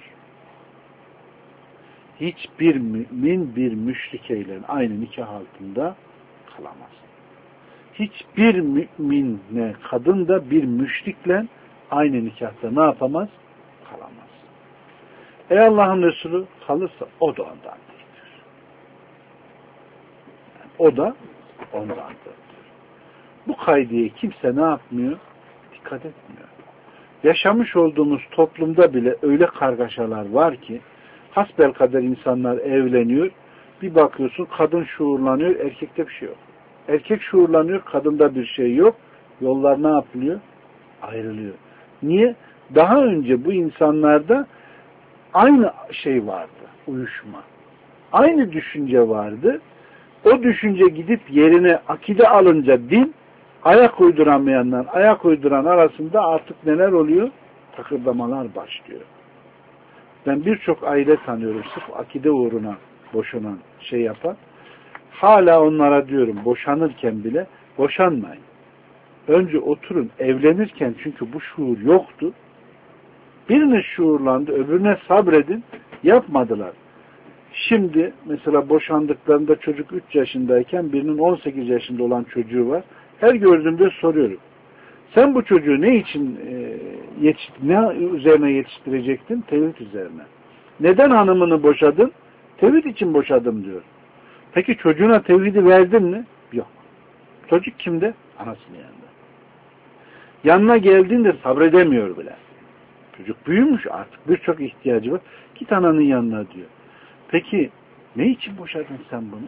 Hiçbir mümin bir müşrikeyle aynı nikah altında kalamaz. Hiçbir müminle kadın da bir müşrikle aynı nikahta ne yapamaz? Kalamaz. Ey Allah'ın Resulü kalırsa o da ondan değildir. Yani o da ondandır. Bu kaydeye kimse ne yapmıyor? Dikkat etmiyor. Yaşamış olduğumuz toplumda bile öyle kargaşalar var ki hasbelkader insanlar evleniyor. Bir bakıyorsun kadın şuurlanıyor, erkekte bir şey yok. Erkek şuurlanıyor, kadında bir şey yok. Yollar ne yapılıyor? Ayrılıyor. Niye? Daha önce bu insanlarda aynı şey vardı, uyuşma. Aynı düşünce vardı. O düşünce gidip yerine akide alınca din, ayak uyduramayanlar, ayak uyduran arasında artık neler oluyor? Takırdamalar başlıyor. Ben birçok aile tanıyorum sırf akide uğruna boşanan şey yapan. Hala onlara diyorum boşanırken bile boşanmayın. Önce oturun evlenirken çünkü bu şuur yoktu. Birine şuurlandı, öbürüne sabredin. Yapmadılar. Şimdi mesela boşandıklarında çocuk üç yaşındayken birinin on sekiz yaşında olan çocuğu var. Her gördüğümde soruyorum. Sen bu çocuğu ne için e, yetiş, ne üzerine yetiştirecektin? Tevhid üzerine. Neden hanımını boşadın? Tevhid için boşadım diyor. Peki çocuğuna tevhidi verdin mi? Yok. Çocuk kimde? Anasının yanında. Yanına geldiğinde sabredemiyor bile. Çocuk büyümüş artık. Birçok ihtiyacı var. Git ananın yanına diyor. Peki ne için boşadın sen bunu?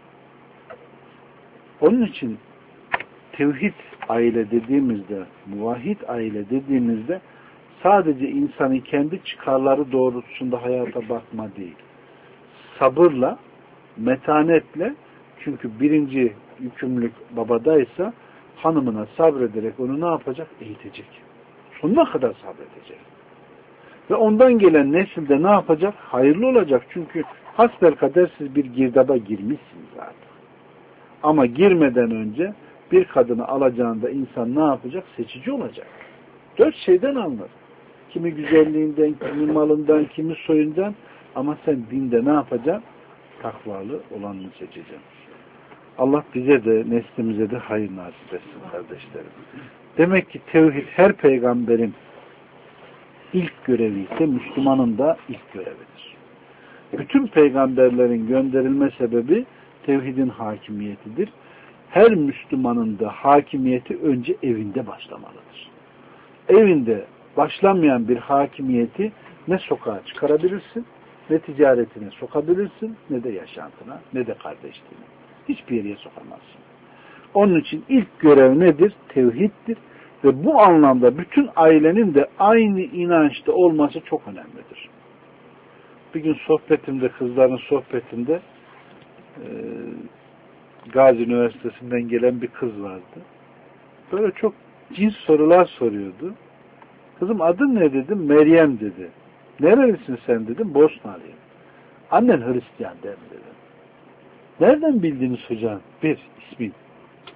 Onun için tevhid aile dediğimizde, muvahhid aile dediğimizde sadece insanın kendi çıkarları doğrultusunda hayata bakma değil. Sabırla, metanetle, çünkü birinci yükümlülük babadaysa hanımına sabrederek onu ne yapacak? Eğitecek. Sonuna kadar sabredecek. Ve ondan gelen nesilde ne yapacak? Hayırlı olacak. Çünkü hasbelkader siz bir girdaba girmişsiniz zaten. Ama girmeden önce bir kadını alacağında insan ne yapacak? Seçici olacak. Dört şeyden anlar. Kimi güzelliğinden, kimi malından, kimi soyundan, ama sen dinde ne yapacaksın? Takvalı olanını seçeceksin. Allah bize de neslimize de hayır nasip etsin kardeşlerim. Demek ki tevhid her peygamberin ilk görevi ise Müslümanın da ilk görevidir. Bütün peygamberlerin gönderilme sebebi tevhidin hakimiyetidir. Her Müslümanın da hakimiyeti önce evinde başlamalıdır. Evinde başlamayan bir hakimiyeti ne sokağa çıkarabilirsin, ne ticaretine sokabilirsin, ne de yaşantına, ne de kardeşliğine. Hiçbir yere sokamazsın. Onun için ilk görev nedir? Tevhiddir. Ve bu anlamda bütün ailenin de aynı inançta olması çok önemlidir. Bir gün sohbetimde, kızların sohbetinde e, Gazi Üniversitesi'nden gelen bir kız vardı. Böyle çok cins sorular soruyordu. Kızım adın ne dedim? Meryem dedi. Nerelisin sen dedim? Bosnalıyım. Annen Hristiyan der mi dedim. Nereden bildiniz hocam? Bir, ismin.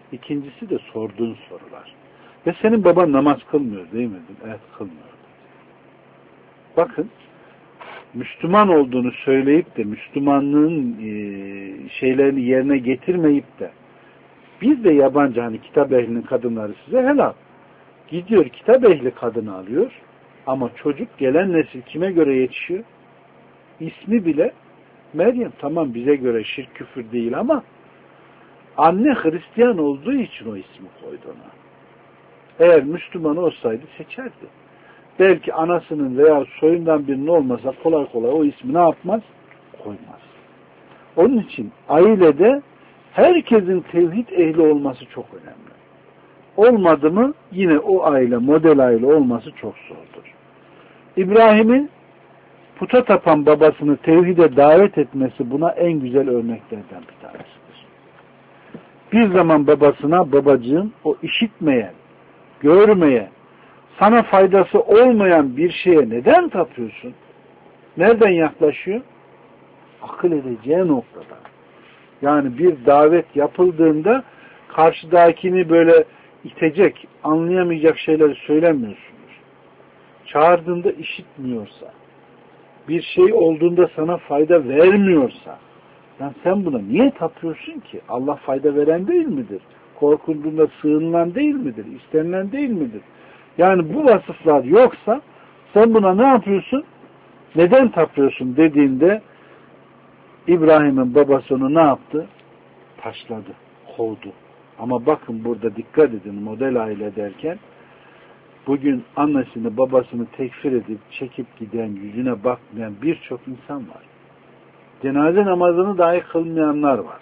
İkincisi de sorduğun sorular. Ve senin baban namaz kılmıyor değil mi? Evet, kılmıyor. Bakın, Müslüman olduğunu söyleyip de Müslümanlığın e, şeylerini yerine getirmeyip de biz de yabancı, hani kitap ehlinin kadınları size helal. Gidiyor kitap ehli kadını alıyor ama çocuk, gelen nesil kime göre yetişiyor? İsmi bile Meryem. Tamam, bize göre şirk küfür değil ama anne Hristiyan olduğu için o ismi koydu ona. Eğer Müslüman olsaydı seçerdi. Belki anasının veya soyundan birinin olmasa kolay kolay o ismi ne yapmaz? Koymaz. Onun için ailede herkesin tevhid ehli olması çok önemli. Olmadı mı yine o aile model aile olması çok zordur. İbrahim'in puta tapan babasını tevhide davet etmesi buna en güzel örneklerden bir tanesidir. Bir zaman babasına, babacığım, o işitmeyen, görmeyen, sana faydası olmayan bir şeye neden tapıyorsun? Nereden yaklaşıyor? Akıl edeceği noktada. Yani bir davet yapıldığında karşıdakini böyle itecek, anlayamayacak şeyleri söylemiyorsunuz. Çağırdığında işitmiyorsa, bir şey olduğunda sana fayda vermiyorsa, yani sen buna niye tapıyorsun ki? Allah fayda veren değil midir? Korkulduğunda sığınılan değil midir? İstenilen değil midir? Yani bu vasıflar yoksa sen buna ne yapıyorsun? Neden tapıyorsun dediğinde İbrahim'in babası onu ne yaptı? Taşladı, kovdu. Ama bakın burada dikkat edin, model aile derken bugün annesini babasını tekfir edip çekip giden, yüzüne bakmayan birçok insan var. Cenaze namazını dahi kılmayanlar var.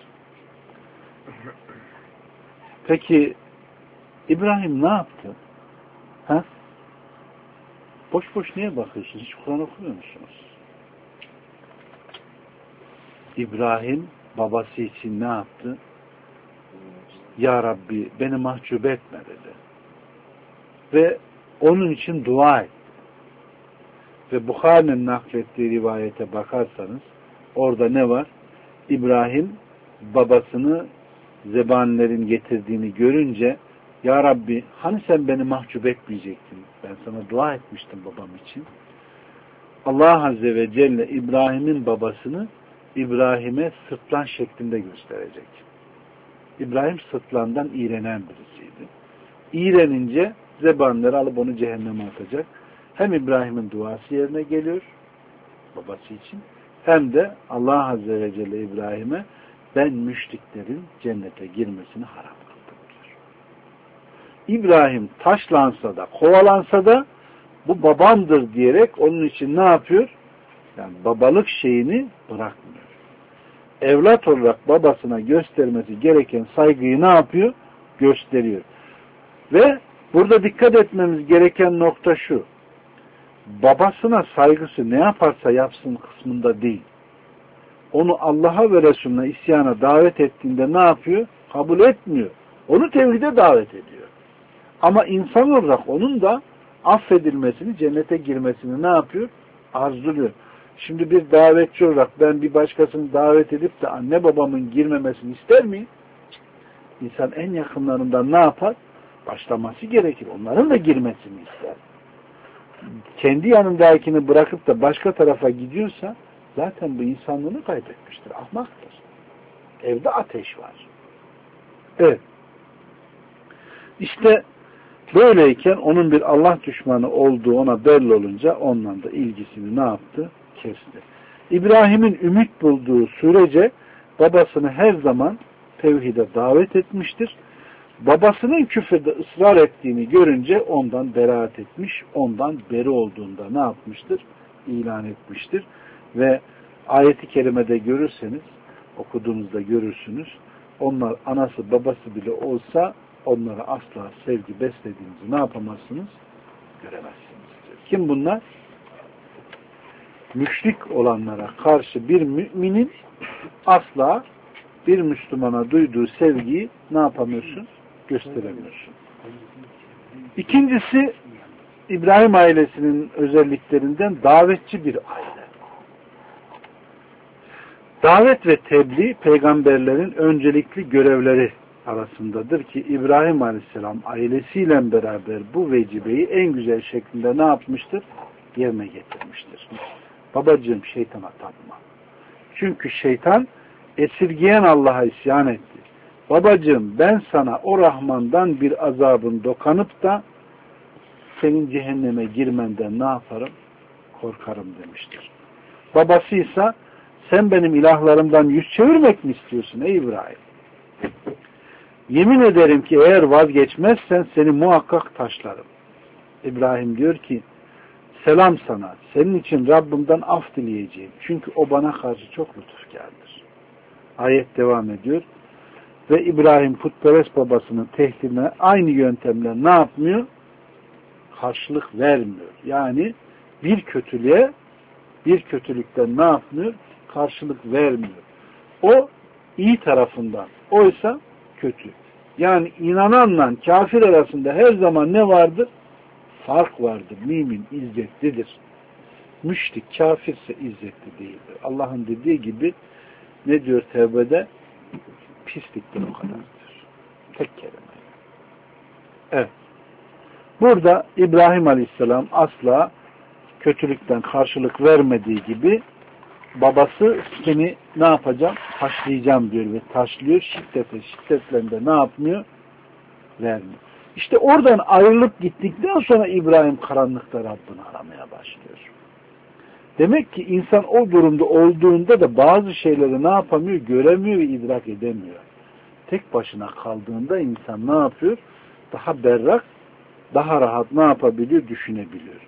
Peki İbrahim ne yaptı? Ha? Boş boş niye bakıyorsunuz? Hiç Kur'an okumuyor musunuz? İbrahim babası için ne yaptı? Ya Rabbi beni mahcup etme dedi. Ve onun için dua etti. Ve Bukhari'nin naklettiği rivayete bakarsanız orada ne var? İbrahim babasını zebanilerin getirdiğini görünce Ya Rabbi hani sen beni mahcup etmeyecektin? Ben sana dua etmiştim babam için. Allah Azze ve Celle İbrahim'in babasını İbrahim'e sırtlan şeklinde gösterecek. İbrahim sırtlandan iğrenen birisiydi. İğrenince zebanileri alıp onu cehenneme atacak. Hem İbrahim'in duası yerine geliyor babası için, hem de Allah Azze ve Celle İbrahim'e ben müşriklerin cennete girmesini haram kıldım diyor. İbrahim taşlansa da kovalansa da bu babamdır diyerek onun için ne yapıyor? Yani babalık şeyini bırakmıyor. Evlat olarak babasına göstermesi gereken saygıyı ne yapıyor? Gösteriyor. Ve burada dikkat etmemiz gereken nokta şu. Babasına saygısı ne yaparsa yapsın kısmında değil. Onu Allah'a ve Resulüne isyana davet ettiğinde ne yapıyor? Kabul etmiyor. Onu tevhide davet ediyor. Ama insan olarak onun da affedilmesini, cennete girmesini ne yapıyor? Arzuluyor. Şimdi bir davetçi olarak ben bir başkasını davet edip de anne babamın girmemesini ister miyim? İnsan en yakınlarından ne yapar? Başlaması gerekir. Onların da girmesini ister. Kendi yanındakini bırakıp da başka tarafa gidiyorsa zaten bu insanlığını kaybetmiştir. Ahmaktır. Evde ateş var. Evet. İşte böyleyken onun bir Allah düşmanı olduğu ona belli olunca ondan da ilgisini ne yaptı? Kesti. İbrahim'in ümit bulduğu sürece babasını her zaman tevhide davet etmiştir. Babasının küfürde ısrar ettiğini görünce ondan beraat etmiş, ondan beri olduğunda ne yapmıştır? İlan etmiştir. Ve ayeti kerimede görürseniz, okuduğunuzda görürsünüz, onlar anası babası bile olsa onlara asla sevgi beslediğinizi ne yapamazsınız? Göremezsiniz. Kim bunlar? Müşrik olanlara karşı bir müminin asla bir Müslümana duyduğu sevgiyi ne yapamıyorsun? Gösteremiyorsun. İkincisi İbrahim ailesinin özelliklerinden davetçi bir aile. Davet ve tebliğ peygamberlerin öncelikli görevleri arasındadır ki İbrahim Aleyhisselam ailesiyle beraber bu vecibeyi en güzel şekilde ne yapmıştır? Yerine getirmiştir. Babacığım şeytana tapma. Çünkü şeytan esirgeyen Allah'a isyan etti. Babacığım ben sana o Rahman'dan bir azabın dokanıp da senin cehenneme girmenden ne yaparım? Korkarım demiştir. Babasıysa sen benim ilahlarımdan yüz çevirmek mi istiyorsun ey İbrahim? Yemin ederim ki eğer vazgeçmezsen seni muhakkak taşlarım. İbrahim diyor ki selam sana. Senin için Rabbimden af dileyeceğim. Çünkü o bana karşı çok lütufkârdır. Ayet devam ediyor. Ve İbrahim putperest babasının tehdidine aynı yöntemle ne yapmıyor? Karşılık vermiyor. Yani bir kötülüğe bir kötülükten ne yapmıyor? Karşılık vermiyor. O iyi tarafından. Oysa kötü. Yani inananla kafir arasında her zaman ne vardır? Fark vardır. Mümin izzetlidir. Müşrik kafirse izzetli değildir. Allah'ın dediği gibi ne diyor Tevbe'de? Pisliktir o kadardır. Tek kelime. Evet. Burada İbrahim Aleyhisselam asla kötülükten karşılık vermediği gibi babası seni ne yapacağım? Taşlayacağım diyor ve taşlıyor. Şiddete şiddetle de ne yapmıyor? Vermiyor. İşte oradan ayrılıp gittikten sonra İbrahim karanlıkta Rabbini aramaya başlıyor. Demek ki insan o durumda olduğunda da bazı şeyleri ne yapamıyor? Göremiyor ve idrak edemiyor. Tek başına kaldığında insan ne yapıyor? Daha berrak, daha rahat ne yapabiliyor? Düşünebiliyor.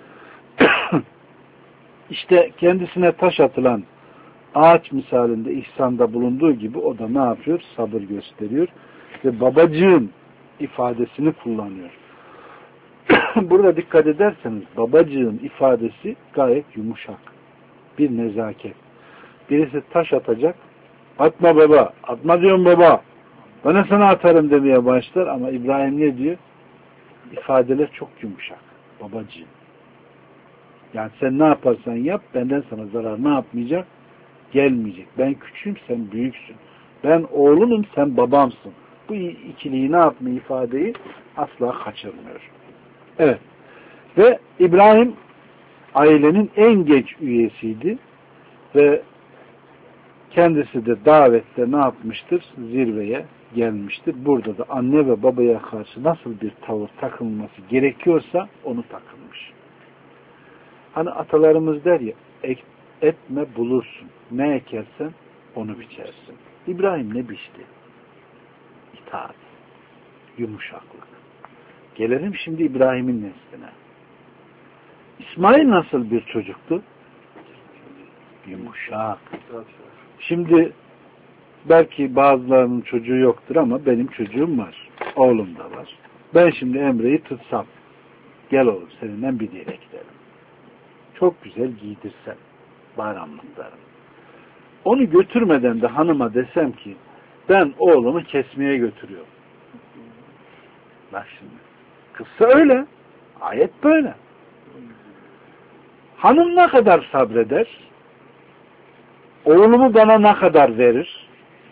İşte kendisine taş atılan ağaç misalinde ihsanda bulunduğu gibi o da ne yapıyor? Sabır gösteriyor. Ve babacığım ifadesini kullanıyor. Burada dikkat ederseniz babacığım ifadesi gayet yumuşak. Bir nezaket. Birisi taş atacak. Atma baba. Atma diyorum baba. Bana sana atarım demeye başlar ama İbrahim ne diyor? İfadeler çok yumuşak. Babacığım. Yani sen ne yaparsan yap benden sana zarar ne yapmayacak? Gelmeyecek. Ben küçüğüm sen büyüksün. Ben oğlunum sen babamsın. Bu ikiliği ne yapmıyor ifadeyi asla kaçırmıyor. Evet. Ve İbrahim ailenin en genç üyesiydi ve kendisi de davette ne yapmıştır? Zirveye gelmiştir. Burada da anne ve babaya karşı nasıl bir tavır takılması gerekiyorsa onu takılmış. Hani atalarımız der ya etme bulursun. Ne ekersen onu biçersin. İbrahim ne biçti? İtaat. Yumuşaklık. Gelelim şimdi İbrahim'in nesline. İsmail nasıl bir çocuktu? Yumuşak. Şimdi belki bazılarının çocuğu yoktur ama benim çocuğum var. Oğlum da var. Ben şimdi Emre'yi tutsam. Gel oğlum seninle bir yere gidelim. Çok güzel giydirsem. Bayramlıklarım. Onu götürmeden de hanıma desem ki ben oğlumu kesmeye götürüyorum. Bak şimdi. Kızsa öyle. Ayet böyle. Hanım ne kadar sabreder? Oğlumu bana ne kadar verir?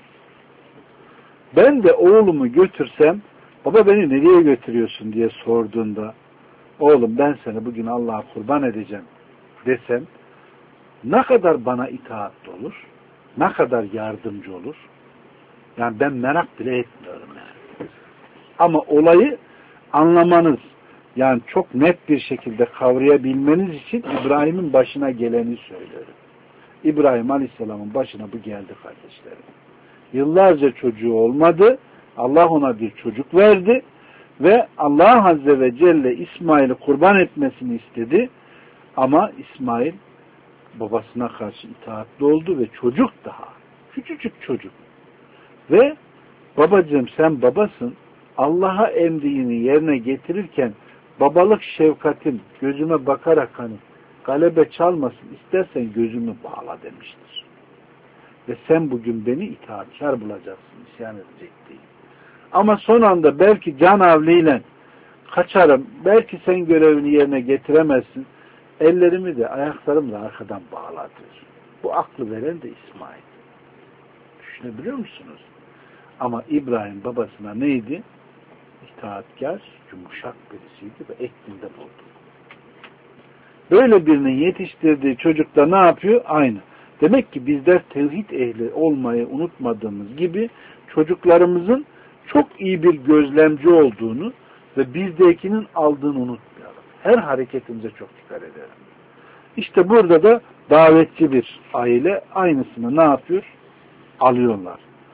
Ben de oğlumu götürsem baba beni nereye götürüyorsun diye sorduğunda oğlum ben seni bugün Allah'a kurban edeceğim desem ne kadar bana itaatli olur? Ne kadar yardımcı olur? Yani ben merak bile etmiyorum yani. Ama olayı anlamanız yani çok net bir şekilde kavrayabilmeniz için İbrahim'in başına geleni söylüyorum. İbrahim Aleyhisselam'ın başına bu geldi kardeşlerim. Yıllarca çocuğu olmadı. Allah ona bir çocuk verdi ve Allah Azze ve Celle İsmail'i kurban etmesini istedi. Ama İsmail babasına karşı itaatli oldu ve çocuk daha. Küçücük çocuk. Ve babacığım sen babasın. Allah'a emrini yerine getirirken babalık şefkatin gözüme bakarak hani galebe çalmasın istersen gözümü bağla demiştir. Ve sen bugün beni itaatkar bulacaksın, isyan edecek değil. Ama son anda belki can havliyle kaçarım, belki sen görevini yerine getiremezsin, ellerimi de ayaklarımı da arkadan bağla diyor. Bu aklı veren de İsmail. Düşünebiliyor musunuz? Ama İbrahim babasına neydi? İtaatkar, yumuşak birisiydi ve eklinde buldu. Böyle birinin yetiştirdiği çocuk da ne yapıyor? Aynı. Demek ki bizler tevhid ehli olmayı unutmadığımız gibi çocuklarımızın çok iyi bir gözlemci olduğunu ve bizdekinin aldığını unutmayalım. Her hareketimize çok dikkat edelim. İşte burada da davetçi bir aile aynısını ne yapıyor? Alıyorlar.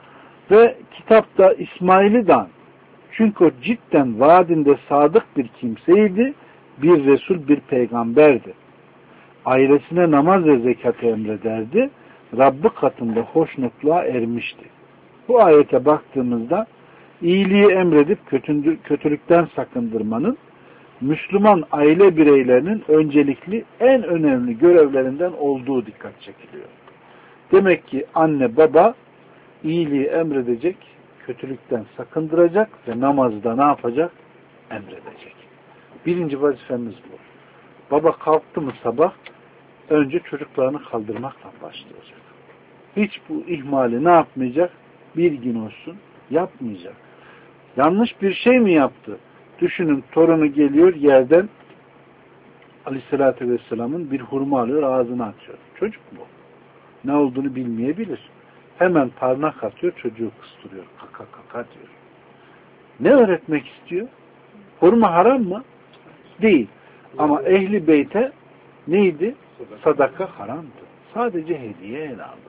Ve kitapta İsmail'i de, çünkü o cidden vaadinde sadık bir kimseydi, bir Resul, bir peygamberdi. Ailesine namaz ve zekatı emrederdi. Rabbi katında hoşnutluğa ermişti. Bu ayete baktığımızda iyiliği emredip kötülükten sakındırmanın Müslüman aile bireylerinin öncelikli en önemli görevlerinden olduğu dikkat çekiliyor. Demek ki anne baba iyiliği emredecek, kötülükten sakındıracak ve namazda ne yapacak? Emredecek. Birinci vazifemiz bu. Baba kalktı mı sabah önce çocuklarını kaldırmakla başlayacak. Hiç bu ihmali ne yapmayacak? Bir gün olsun yapmayacak. Yanlış bir şey mi yaptı? Düşünün, torunu geliyor yerden Aleyhisselatü Vesselam'ın bir hurma alıyor, ağzına atıyor. Çocuk mu? Ne olduğunu bilmeyebilir. Hemen parmak atıyor, çocuğu kıstırıyor. Kaka kaka diyor. Ne öğretmek istiyor? Hurma haram mı? Değil. Ama ehli beyte neydi? Sadaka haramdı. Sadece hediye ele aldı.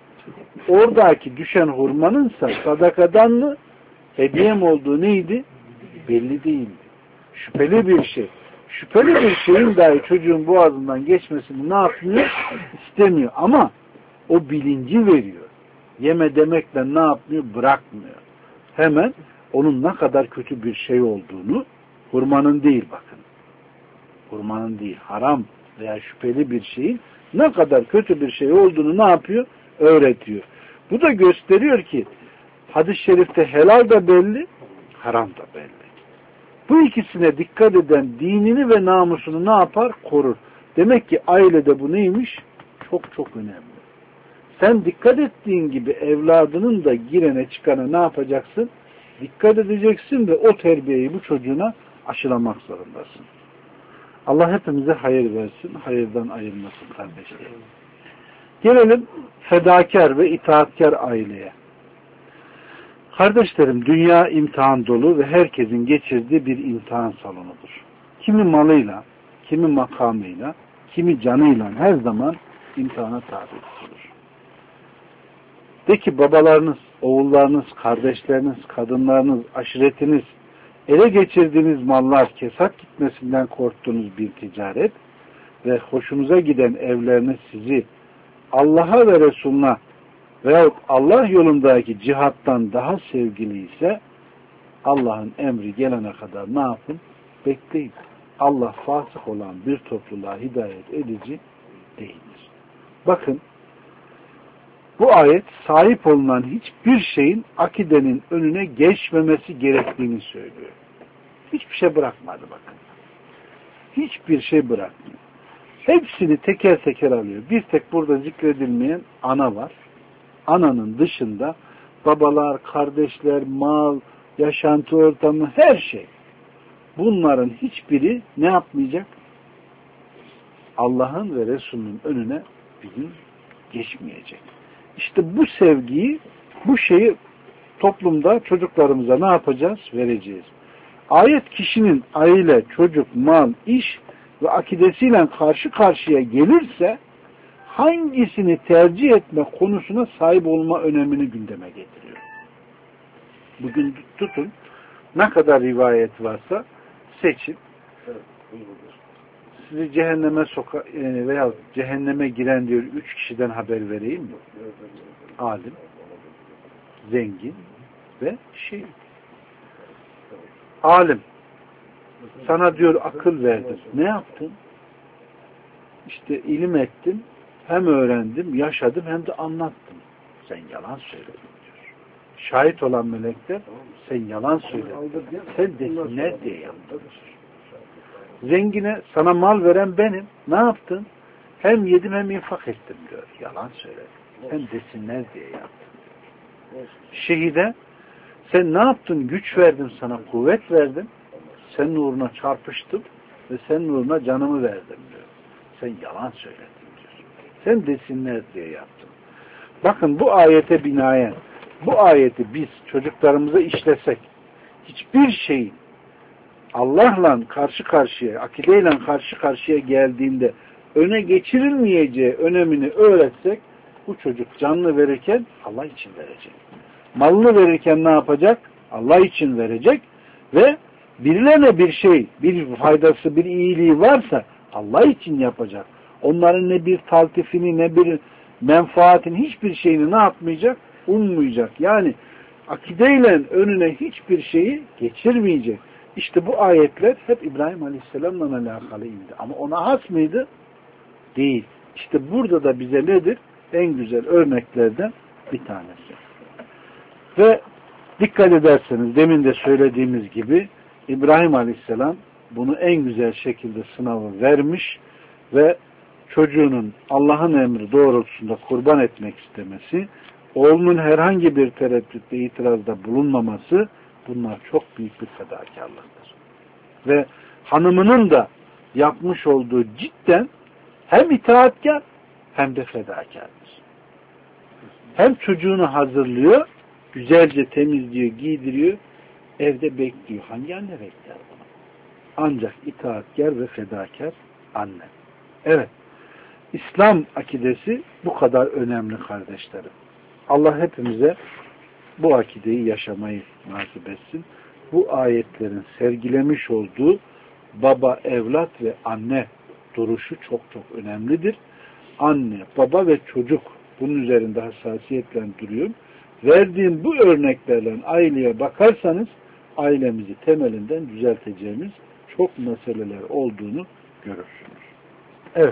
Oradaki düşen hurmanınsa sadakadan mı, hediye mi olduğu neydi? Belli değildi. Şüpheli bir şey. Şüpheli bir şeyin dahi çocuğun boğazından geçmesini ne yapmıyor? İstemiyor. Ama o bilinci veriyor. Yeme demekle ne yapmıyor? Bırakmıyor. Hemen onun ne kadar kötü bir şey olduğunu, hurmanın değil bakın. Hurmanın değil, haram veya şüpheli bir şeyin ne kadar kötü bir şey olduğunu ne yapıyor? Öğretiyor. Bu da gösteriyor ki hadis-i şerifte helal da belli, haram da belli. Bu ikisine dikkat eden dinini ve namusunu ne yapar? Korur. Demek ki ailede bu neymiş? Çok çok önemli. Sen dikkat ettiğin gibi evladının da girene çıkana ne yapacaksın? Dikkat edeceksin ve o terbiyeyi bu çocuğuna aşılamak zorundasın. Allah hepimize hayır versin, hayırdan ayırmasın kardeşlerim. Gelelim fedakar ve itaatkar aileye. Kardeşlerim, dünya imtihan dolu ve herkesin geçirdiği bir imtihan salonudur. Kimi malıyla, kimi makamıyla, kimi canıyla her zaman imtihana tabi tutulur. De ki babalarınız, oğullarınız, kardeşleriniz, kadınlarınız, aşiretiniz, ele geçirdiğiniz mallar, kesat gitmesinden korktuğunuz bir ticaret ve hoşunuza giden evleriniz sizi Allah'a ve Resulüne veyahut Allah yolundaki cihattan daha sevgili ise Allah'ın emri gelene kadar ne yapın? Bekleyin. Allah fasık olan bir topluluğa hidayet edici değildir. Bakın, bu ayet sahip olunan hiçbir şeyin akidenin önüne geçmemesi gerektiğini söylüyor. Hiçbir şey bırakmadı bakın. Hiçbir şey bırakmıyor. Hepsini teker teker alıyor. Bir tek burada zikredilmeyen ana var. Ananın dışında babalar, kardeşler, mal, yaşantı ortamı, her şey. Bunların hiçbiri ne yapmayacak? Allah'ın ve Resulünün önüne bir gün geçmeyecek. İşte bu sevgiyi, bu şeyi toplumda çocuklarımıza ne yapacağız? Vereceğiz. Ayet kişinin aile, çocuk, mal, iş ve akidesiyle karşı karşıya gelirse hangisini tercih etme konusuna sahip olma önemini gündeme getiriyor. Bugün tutun, ne kadar rivayet varsa seçin. Sizi cehenneme soka veya cehenneme giren diyor üç kişiden haber vereyim mi? Alim, zengin ve şehit. Alim, sana diyor akıl verdim. Ne yaptın? İşte ilim ettim, hem öğrendim, yaşadım hem de anlattım. Sen yalan söyledin diyor. Şahit olan melekler sen yalan söyledin. Sen desinler diye yaptın. Zengine sana mal veren benim. Ne yaptın? Hem yedim hem infak ettim diyor. Yalan söyledin. Sen desinler diye yaptın diyor. Şehide Sen ne yaptın? Güç verdim sana, kuvvet verdim. Senin uğruna çarpıştım ve senin uğruna canımı verdim diyor. Sen yalan söyledin diyor. Sen desinler diye yaptın. Bakın bu ayete binaen, bu ayeti biz çocuklarımıza işlesek, hiçbir şeyin Allah'la karşı karşıya, akideyle karşı karşıya geldiğinde öne geçirilmeyeceği önemini öğretsek, bu çocuk canlı verirken Allah için verecek. Malını verirken ne yapacak? Allah için verecek ve birilerine bir şey, bir faydası, bir iyiliği varsa Allah için yapacak. Onların ne bir taltifini, ne bir menfaatin, hiçbir şeyini ne yapmayacak? Ummayacak. Yani akideyle önüne hiçbir şeyi geçirmeyecek. İşte bu ayetler hep İbrahim Aleyhisselam'la alakalı indi. Ama ona has mıydı? Değil. İşte burada da bize nedir? En güzel örneklerden bir tanesi. Ve dikkat ederseniz demin de söylediğimiz gibi İbrahim Aleyhisselam bunu en güzel şekilde sınavı vermiş ve çocuğunun Allah'ın emri doğrultusunda kurban etmek istemesi, oğlunun herhangi bir tereddütte, itirazda bulunmaması, bunlar çok büyük bir fedakarlıktır. Ve hanımının da yapmış olduğu cidden hem itaatkar hem de fedakardır. Hem çocuğunu hazırlıyor, güzelce temizliyor, giydiriyor, evde bekliyor. Hangi anne bekler bunu? Ancak itaatkar ve fedakar anne. Evet, İslam akidesi bu kadar önemli kardeşlerim. Allah hepimize bu akideyi yaşamayı nasip etsin. Bu ayetlerin sergilemiş olduğu baba, evlat ve anne duruşu çok çok önemlidir. Anne, baba ve çocuk bunun üzerinde hassasiyetle duruyor. Verdiğim bu örneklerle aileye bakarsanız ailemizi temelinden düzelteceğimiz çok meseleler olduğunu görürsünüz. Evet.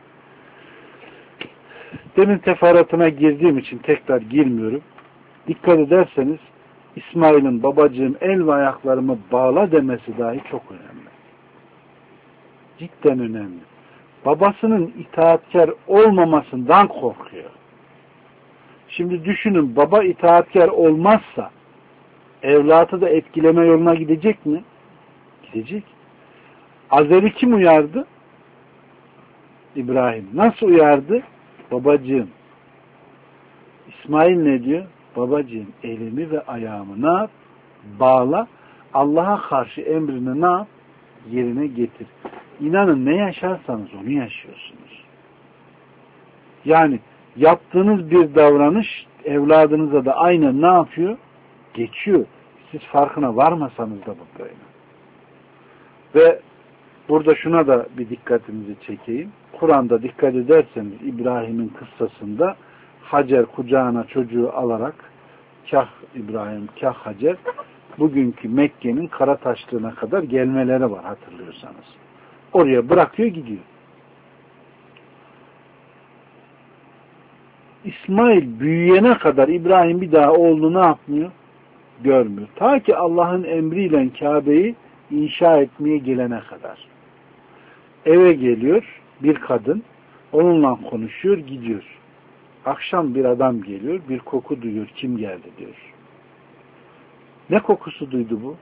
Demin teferruatına girdiğim için tekrar girmiyorum. Dikkat ederseniz İsmail'in babacığım el ve ayaklarımı bağla demesi dahi çok önemli. Cidden önemli. Babasının itaatkar olmamasından korkuyor. Şimdi düşünün, baba itaatkar olmazsa evlatı da etkileme yoluna gidecek mi? Gidecek. Azer'i kim uyardı? İbrahim. Nasıl uyardı? Babacığım. İsmail ne diyor? Babacığım elimi ve ayağımı ne yap? Bağla. Allah'a karşı emrini ne yap? Yerine getir. İnanın ne yaşarsanız onu yaşıyorsunuz. Yani yaptığınız bir davranış evladınıza da aynen ne yapıyor? Geçiyor. Siz farkına varmasanız da bu böyle. Ve burada şuna da bir dikkatinizi çekeyim. Kur'an'da dikkat ederseniz İbrahim'in kıssasında Hacer kucağına çocuğu alarak kah İbrahim, kah Hacer bugünkü Mekke'nin Karataşlığına kadar gelmeleri var hatırlıyorsanız. Oraya bırakıyor gidiyor. İsmail büyüyene kadar İbrahim bir daha oğlunu ne yapmıyor? Görmüyor. Ta ki Allah'ın emriyle Kabe'yi inşa etmeye gelene kadar. Eve geliyor bir kadın, onunla konuşuyor, gidiyor. Akşam bir adam geliyor, bir koku duyuyor, kim geldi diyor. Ne kokusu duydu bu?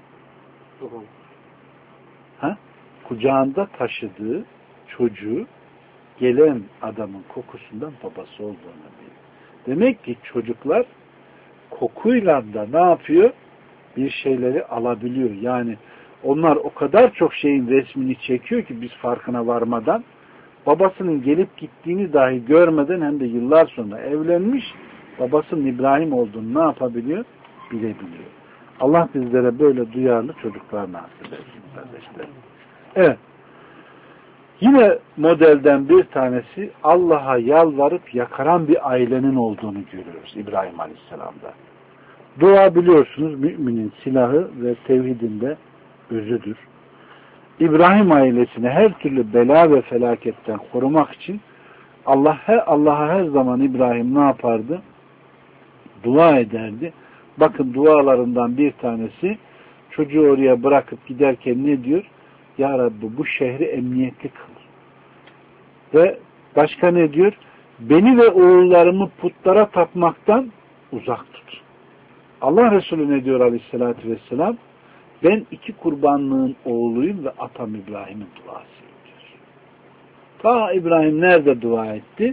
Ha? Kucağında taşıdığı çocuğu gelen adamın kokusundan babası olduğunu biliyor. Demek ki çocuklar kokuyla da ne yapıyor? Bir şeyleri alabiliyor. Yani onlar o kadar çok şeyin resmini çekiyor ki biz farkına varmadan babasının gelip gittiğini dahi görmeden hem de yıllar sonra evlenmiş babasının İbrahim olduğunu ne yapabiliyor? Bilebiliyor. Allah bizlere böyle duyarlı çocuklar nasip etsin kardeşlerim. Evet. Yine modelden bir tanesi Allah'a yalvarıp yakaran bir ailenin olduğunu görüyoruz İbrahim Aleyhisselam'da. Dua biliyorsunuz müminin silahı ve tevhidinde özüdür. İbrahim ailesini her türlü bela ve felaketten korumak için Allah Allah'a her zaman İbrahim ne yapardı? Dua ederdi. Bakın dualarından bir tanesi çocuğu oraya bırakıp giderken ne diyor? Ya Rabbi bu şehri emniyetli kıl. Ve başka ne diyor? Beni ve oğullarımı putlara tapmaktan uzak tut. Allah Resulü ne diyor aleyhissalatü vesselam? Ben iki kurbanlığın oğluyum ve atam İbrahim'in duasıyım diyor. Ta İbrahim nerede dua etti?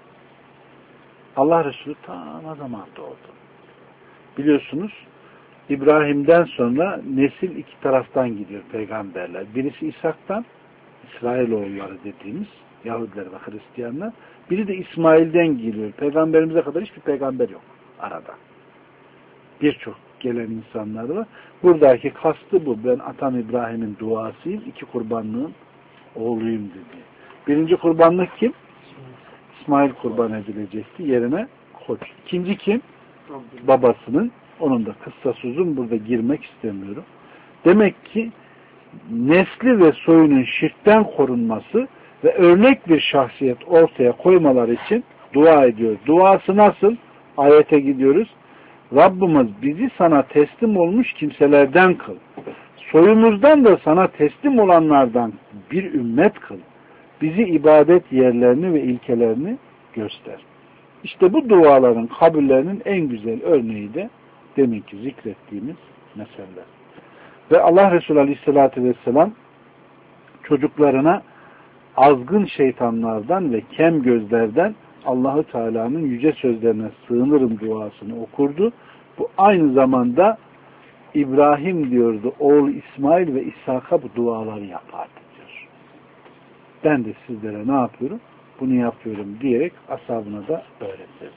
Allah Resulü ta ne zaman doğdu? Biliyorsunuz İbrahim'den sonra nesil iki taraftan gidiyor peygamberler. Birisi İshak'tan, İsrailoğulları dediğimiz Yahudiler ve Hristiyanlar. Biri de İsmail'den geliyor. Peygamberimize kadar hiçbir peygamber yok arada. Birçok gelen insanlar var. Buradaki kastı bu. Ben atam İbrahim'in duasıyım, iki kurbanlığın oğluyum dedi. Birinci kurbanlık kim? İsmail kurban edilecekti. Yerine koç. İkinci kim? Babasının. Onun da kıssası uzun. Burada girmek istemiyorum. Demek ki nesli ve soyunun şirkten korunması ve örnek bir şahsiyet ortaya koymalar için dua ediyor. Duası nasıl? Ayete gidiyoruz. Rabbimiz bizi sana teslim olmuş kimselerden kıl. Soyumuzdan da sana teslim olanlardan bir ümmet kıl. Bizi ibadet yerlerini ve ilkelerini göster. İşte bu duaların kabullerinin en güzel örneği de deminki zikrettiğimiz meseleler. Ve Allah Resulü Aleyhisselatü Vesselam çocuklarına azgın şeytanlardan ve kem gözlerden Allah-u Teala'nın yüce sözlerine sığınırım duasını okurdu. Bu aynı zamanda İbrahim diyordu, oğlu İsmail ve İshak'a bu duaları yapardı diyor. Ben de sizlere ne yapıyorum? Bunu yapıyorum diyerek ashabına da öğretirdi.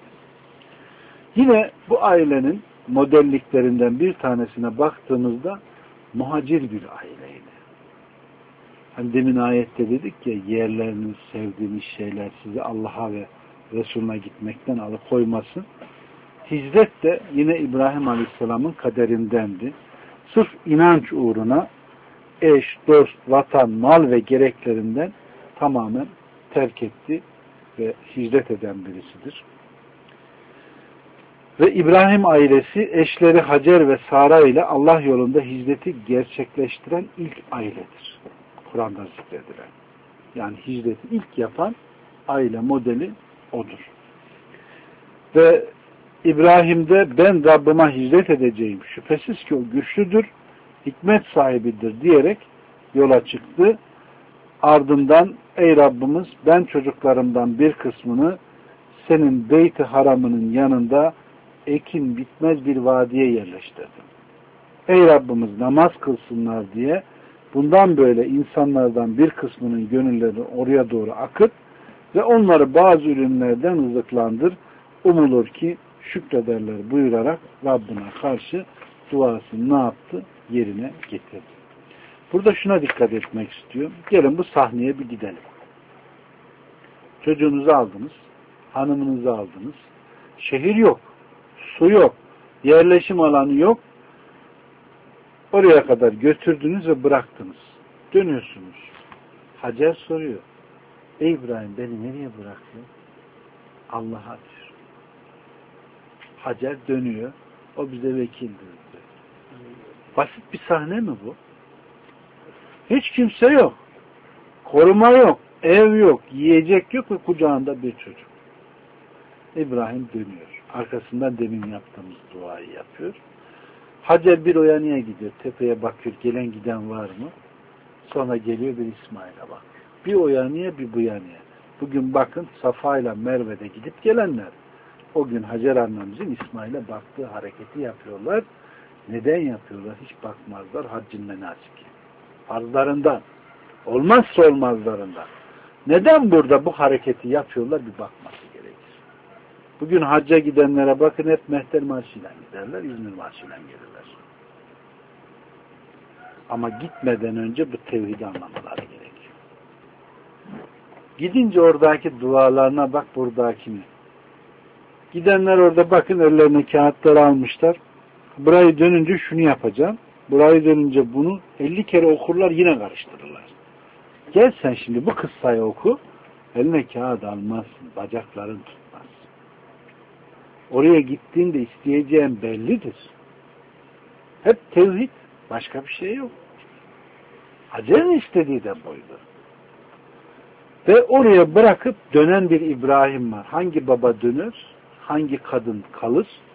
Yine bu ailenin modelliklerinden bir tanesine baktığımızda muhacir bir aileydi. Hani demin ayette dedik ya, yerleriniz, sevdiğiniz şeyler sizi Allah'a ve Resulüne gitmekten alıkoymasın. Hicret de yine İbrahim Aleyhisselam'ın kaderindendi. Sırf inanç uğruna eş, dost, vatan, mal ve gereklerinden tamamen terk etti ve hicret eden birisidir. Ve İbrahim ailesi eşleri Hacer ve Sara ile Allah yolunda hicreti gerçekleştiren ilk ailedir. Kur'an'da zikredilen. Yani hicreti ilk yapan aile modeli odur. Ve İbrahim'de ben Rabbime hicret edeceğim, şüphesiz ki o güçlüdür, hikmet sahibidir diyerek yola çıktı. Ardından ey Rabbimiz ben çocuklarımdan bir kısmını senin Beyt-i Haram'ının yanında ekin bitmez bir vadiye yerleştirdim. Ey Rabbimiz namaz kılsınlar diye bundan böyle insanlardan bir kısmının gönülleri oraya doğru akıt ve onları bazı ürünlerden rızıklandır. Umulur ki şükrederler buyurarak Rabbine karşı duasını ne yaptı? Yerine getirdi. Burada şuna dikkat etmek istiyorum. Gelin bu sahneye bir gidelim. Çocuğunuzu aldınız, hanımınızı aldınız. Şehir yok, su yok, yerleşim alanı yok. Oraya kadar götürdünüz ve bıraktınız. Dönüyorsunuz. Hacer soruyor. Ey İbrahim beni nereye bıraktın? Allah'a diyor. Hacer dönüyor. O bize vekildir diyor. Basit bir sahne mi bu? Hiç kimse yok. Koruma yok. Ev yok. Yiyecek yok ve kucağında bir çocuk. İbrahim dönüyor. Arkasından demin yaptığımız duayı yapıyor. Hacer bir o yanıya gidiyor. Tepeye bakıyor. Gelen giden var mı? Sonra geliyor bir İsmail'e bakıyor. Bir o yanıya bir bu yanıya. Bugün bakın Safa ile Merve'de gidip gelenler. O gün Hacer annemizin İsmail'e baktığı hareketi yapıyorlar. Neden yapıyorlar? Hiç bakmazlar. Haccın menasiki. Farzlarından. Olmazsa olmazlarından. Neden burada bu hareketi yapıyorlar? Bir bakması gerekir. Bugün hacca gidenlere bakın hep Mehter Marşı'yla giderler. İzmir Marşı'yla gelirler. Ama gitmeden önce bu tevhidi anlamaları gerekiyor. Gidince oradaki dualarına bak buradakini. Gidenler orada bakın ellerine kağıtları almışlar. Burayı dönünce şunu yapacağım. Burayı dönünce bunu elli kere okurlar yine karıştırırlar. Gel sen şimdi bu kıssayı oku. Eline kağıt almazsın. Bacakların tutmaz. Oraya gittiğinde isteyeceğin bellidir. Hep tevhid. Başka bir şey yok. Hacer'in istediği de buydu. Ve oraya bırakıp dönen bir İbrahim var. Hangi baba döner? Hangi kadın kalır?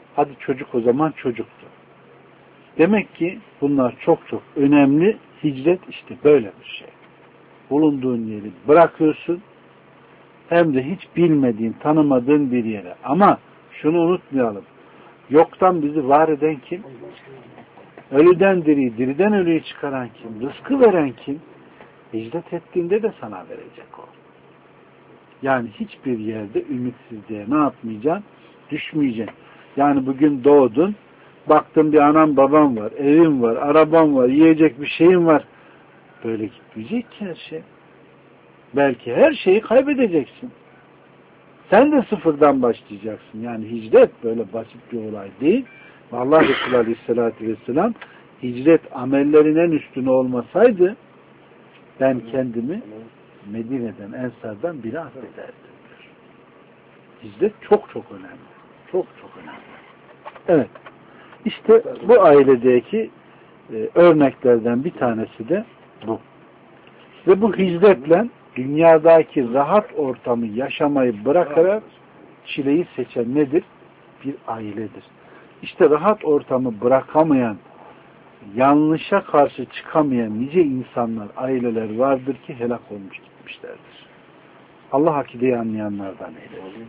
Hadi çocuk o zaman çocuktu. Demek ki bunlar çok çok önemli. Hicret işte böyle bir şey. Bulunduğun yeri bırakıyorsun. Hem de hiç bilmediğin, tanımadığın bir yere. Ama şunu unutmayalım. Yoktan bizi var eden kim? Ölüden diriyi, diriden ölüyü çıkaran kim? Rızkı veren kim? Hicret ettiğinde de sana verecek o. Yani hiçbir yerde ümitsizliğe ne yapmayacaksın? Düşmeyeceksin. Yani bugün doğdun, baktın bir anam babam var, evim var, arabam var, yiyecek bir şeyim var. Böyle gitmeyecek ki her şey. Belki her şeyi kaybedeceksin. Sen de sıfırdan başlayacaksın. Yani hicret böyle basit bir olay değil. Allah Resulü Aleyhisselatü Vesselam hicret amellerin en üstüne olmasaydı ben kendimi Medine'den, Ensar'dan biri affederdim. Hicret çok çok önemli. Çok çok önemli. Evet. İşte bu ailedeki e, örneklerden bir tanesi de bu. Ve bu hicretle dünyadaki rahat ortamı yaşamayı bırakarak çileyi seçen nedir? Bir ailedir. İşte rahat ortamı bırakamayan, yanlışa karşı çıkamayan nice insanlar, aileler vardır ki helak olmuş gitmişlerdir. Allah akideyi anlayanlardan eylesin.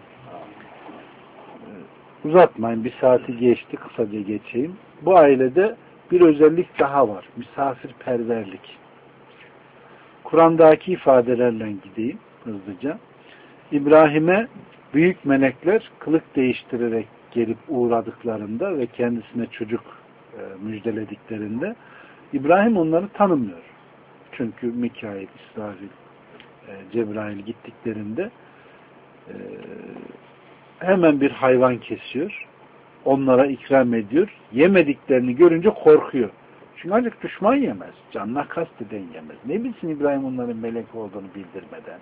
Uzatmayın, bir saati geçti, kısaca geçeyim. Bu ailede bir özellik daha var. Misafirperverlik. Kur'an'daki ifadelerle gideyim hızlıca. İbrahim'e büyük melekler kılık değiştirerek gelip uğradıklarında ve kendisine çocuk e, müjdelediklerinde İbrahim onları tanımıyor. Çünkü Mikail, İsrafil, e, Cebrail gittiklerinde e, hemen bir hayvan kesiyor. Onlara ikram ediyor. Yemediklerini görünce korkuyor. Çünkü ancak düşman yemez. Canına kasteden yemez. Ne bilsin İbrahim onların melek olduğunu bildirmeden.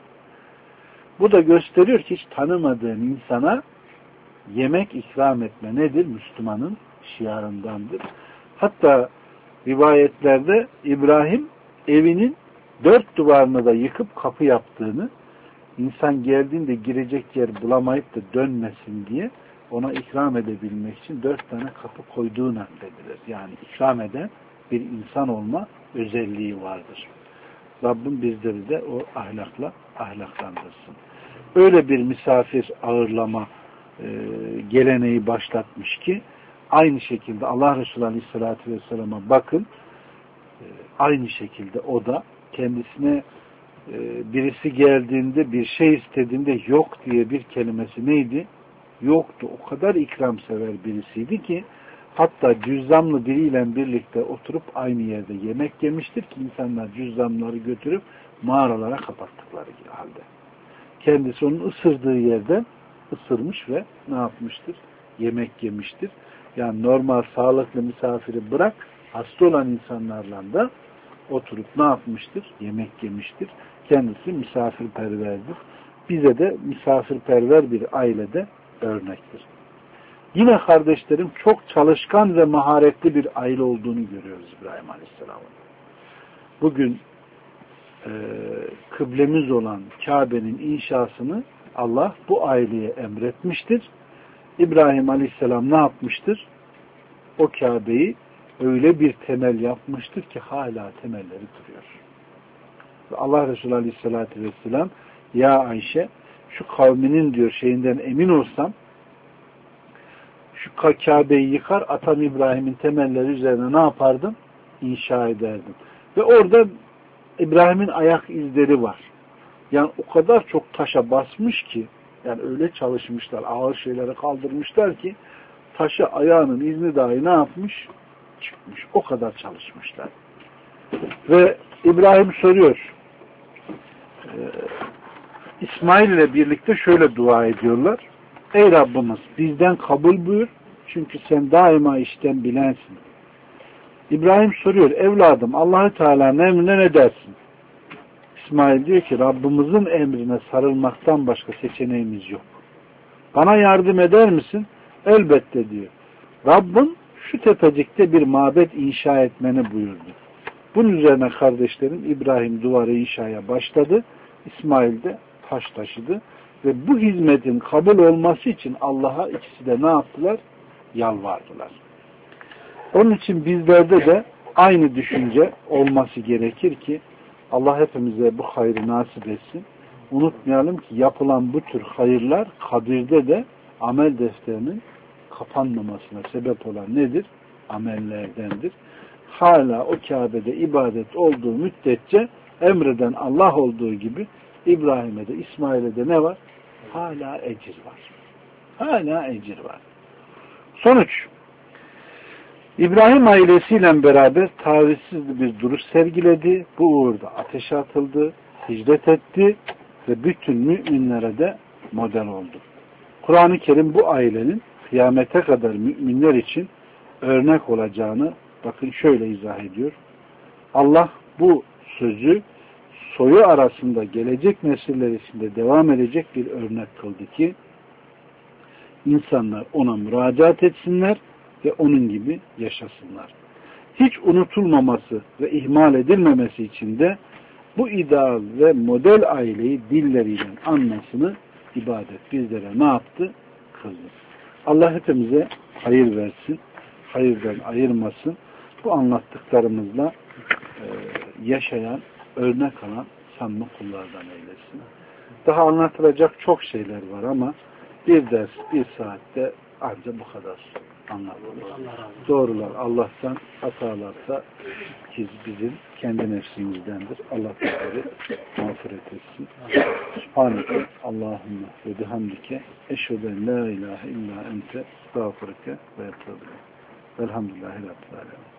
Bu da gösteriyor ki hiç tanımadığın insana yemek ikram etme nedir? Müslümanın şiarındandır. Hatta rivayetlerde İbrahim evinin dört duvarını da yıkıp kapı yaptığını, insan geldiğinde girecek yer bulamayıp da dönmesin diye ona ikram edebilmek için dört tane kapı koyduğunu anledilir. Yani ikram eden bir insan olma özelliği vardır. Rabbim bizleri de o ahlakla ahlaklandırsın. Öyle bir misafir ağırlama e, geleneği başlatmış ki aynı şekilde Allah Resulü Aleyhisselatü Vesselam'a bakın e, aynı şekilde o da kendisine e, birisi geldiğinde bir şey istediğinde yok diye bir kelimesi neydi? Yoktu. O kadar ikramsever birisiydi ki hatta cüzzamlı biriyle birlikte oturup aynı yerde yemek yemiştir ki insanlar cüzzamları götürüp mağaralara kapattıkları halde. Kendisi onun ısırdığı yerden ısırmış ve ne yapmıştır? Yemek yemiştir. Yani normal sağlıklı misafiri bırak, hasta olan insanlarla da oturup ne yapmıştır? Yemek yemiştir. Kendisi misafirperverdir. Bize de misafirperver bir ailede örnektir. Yine kardeşlerim çok çalışkan ve maharetli bir aile olduğunu görüyoruz İbrahim Aleyhisselam'ın. Bugün e, kıblemiz olan Kabe'nin inşasını Allah bu aileye emretmiştir. İbrahim Aleyhisselam ne yapmıştır? O Kabe'yi öyle bir temel yapmıştır ki hala temelleri duruyor. Ve Allah Resulü Aleyhisselatü Vesselam ya Ayşe şu kavminin diyor şeyinden emin olsam şu Kabe'yi yıkar atam İbrahim'in temelleri üzerine ne yapardım? İnşa ederdim. Ve orada İbrahim'in ayak izleri var. Yani o kadar çok taşa basmış ki yani öyle çalışmışlar, ağır şeyleri kaldırmışlar ki taşı ayağının izni dahi ne yapmış? Çıkmış. O kadar çalışmışlar. Ve İbrahim soruyor. Ee, İsmail ile birlikte şöyle dua ediyorlar. Ey Rabbimiz bizden kabul buyur. Çünkü sen daima işten bilensin. İbrahim soruyor. Evladım Allah-u Teala'nın emrine ne dersin? İsmail diyor ki Rabbimizin emrine sarılmaktan başka seçeneğimiz yok. Bana yardım eder misin? Elbette diyor. Rabbim şu tepecikte bir mabet inşa etmeni buyurdu. Bunun üzerine kardeşlerim İbrahim duvarı inşaya başladı. İsmail de taş taşıdı. Ve bu hizmetin kabul olması için Allah'a ikisi de ne yaptılar? yalvardılar. Onun için bizlerde de aynı düşünce olması gerekir ki Allah hepimize bu hayrı nasip etsin. Unutmayalım ki yapılan bu tür hayırlar kabirde de amel defterinin kapanmamasına sebep olan nedir? Amellerdendir. Hala o Kabe'de ibadet olduğu müddetçe emreden Allah olduğu gibi İbrahim'e de İsmail'e de ne var? Hala ecir var. Hala ecir var. Sonuç, İbrahim ailesiyle beraber tavizsiz bir duruş sergiledi. Bu uğurda ateşe atıldı, hicret etti ve bütün müminlere de model oldu. Kur'an-ı Kerim bu ailenin kıyamete kadar müminler için örnek olacağını bakın şöyle izah ediyor. Allah bu sözü soyu arasında gelecek nesiller içinde devam edecek bir örnek kıldı ki insanlar ona müracaat etsinler ve onun gibi yaşasınlar. Hiç unutulmaması ve ihmal edilmemesi için de bu ideal ve model aileyi dilleriyle anmasını ibadet bizlere ne yaptı? Kıldı. Allah hepimize hayır versin, hayırdan ayırmasın. Bu anlattıklarımızla e, yaşayan, örnek alan samimi kullardan eylesin. Daha anlatılacak çok şeyler var ama bir ders, bir saatte ancak bu kadar anlatılır. Doğrular Allah'tan, hatalarsa bizim kendi nefsimizdendir. Allah bizleri mağfiret etsin. Subhaneke Allahümme ve bihamdike eşheden la ilahe illa ente estağfurike ve etûbü. Velhamdülillahi Rabbil alemin.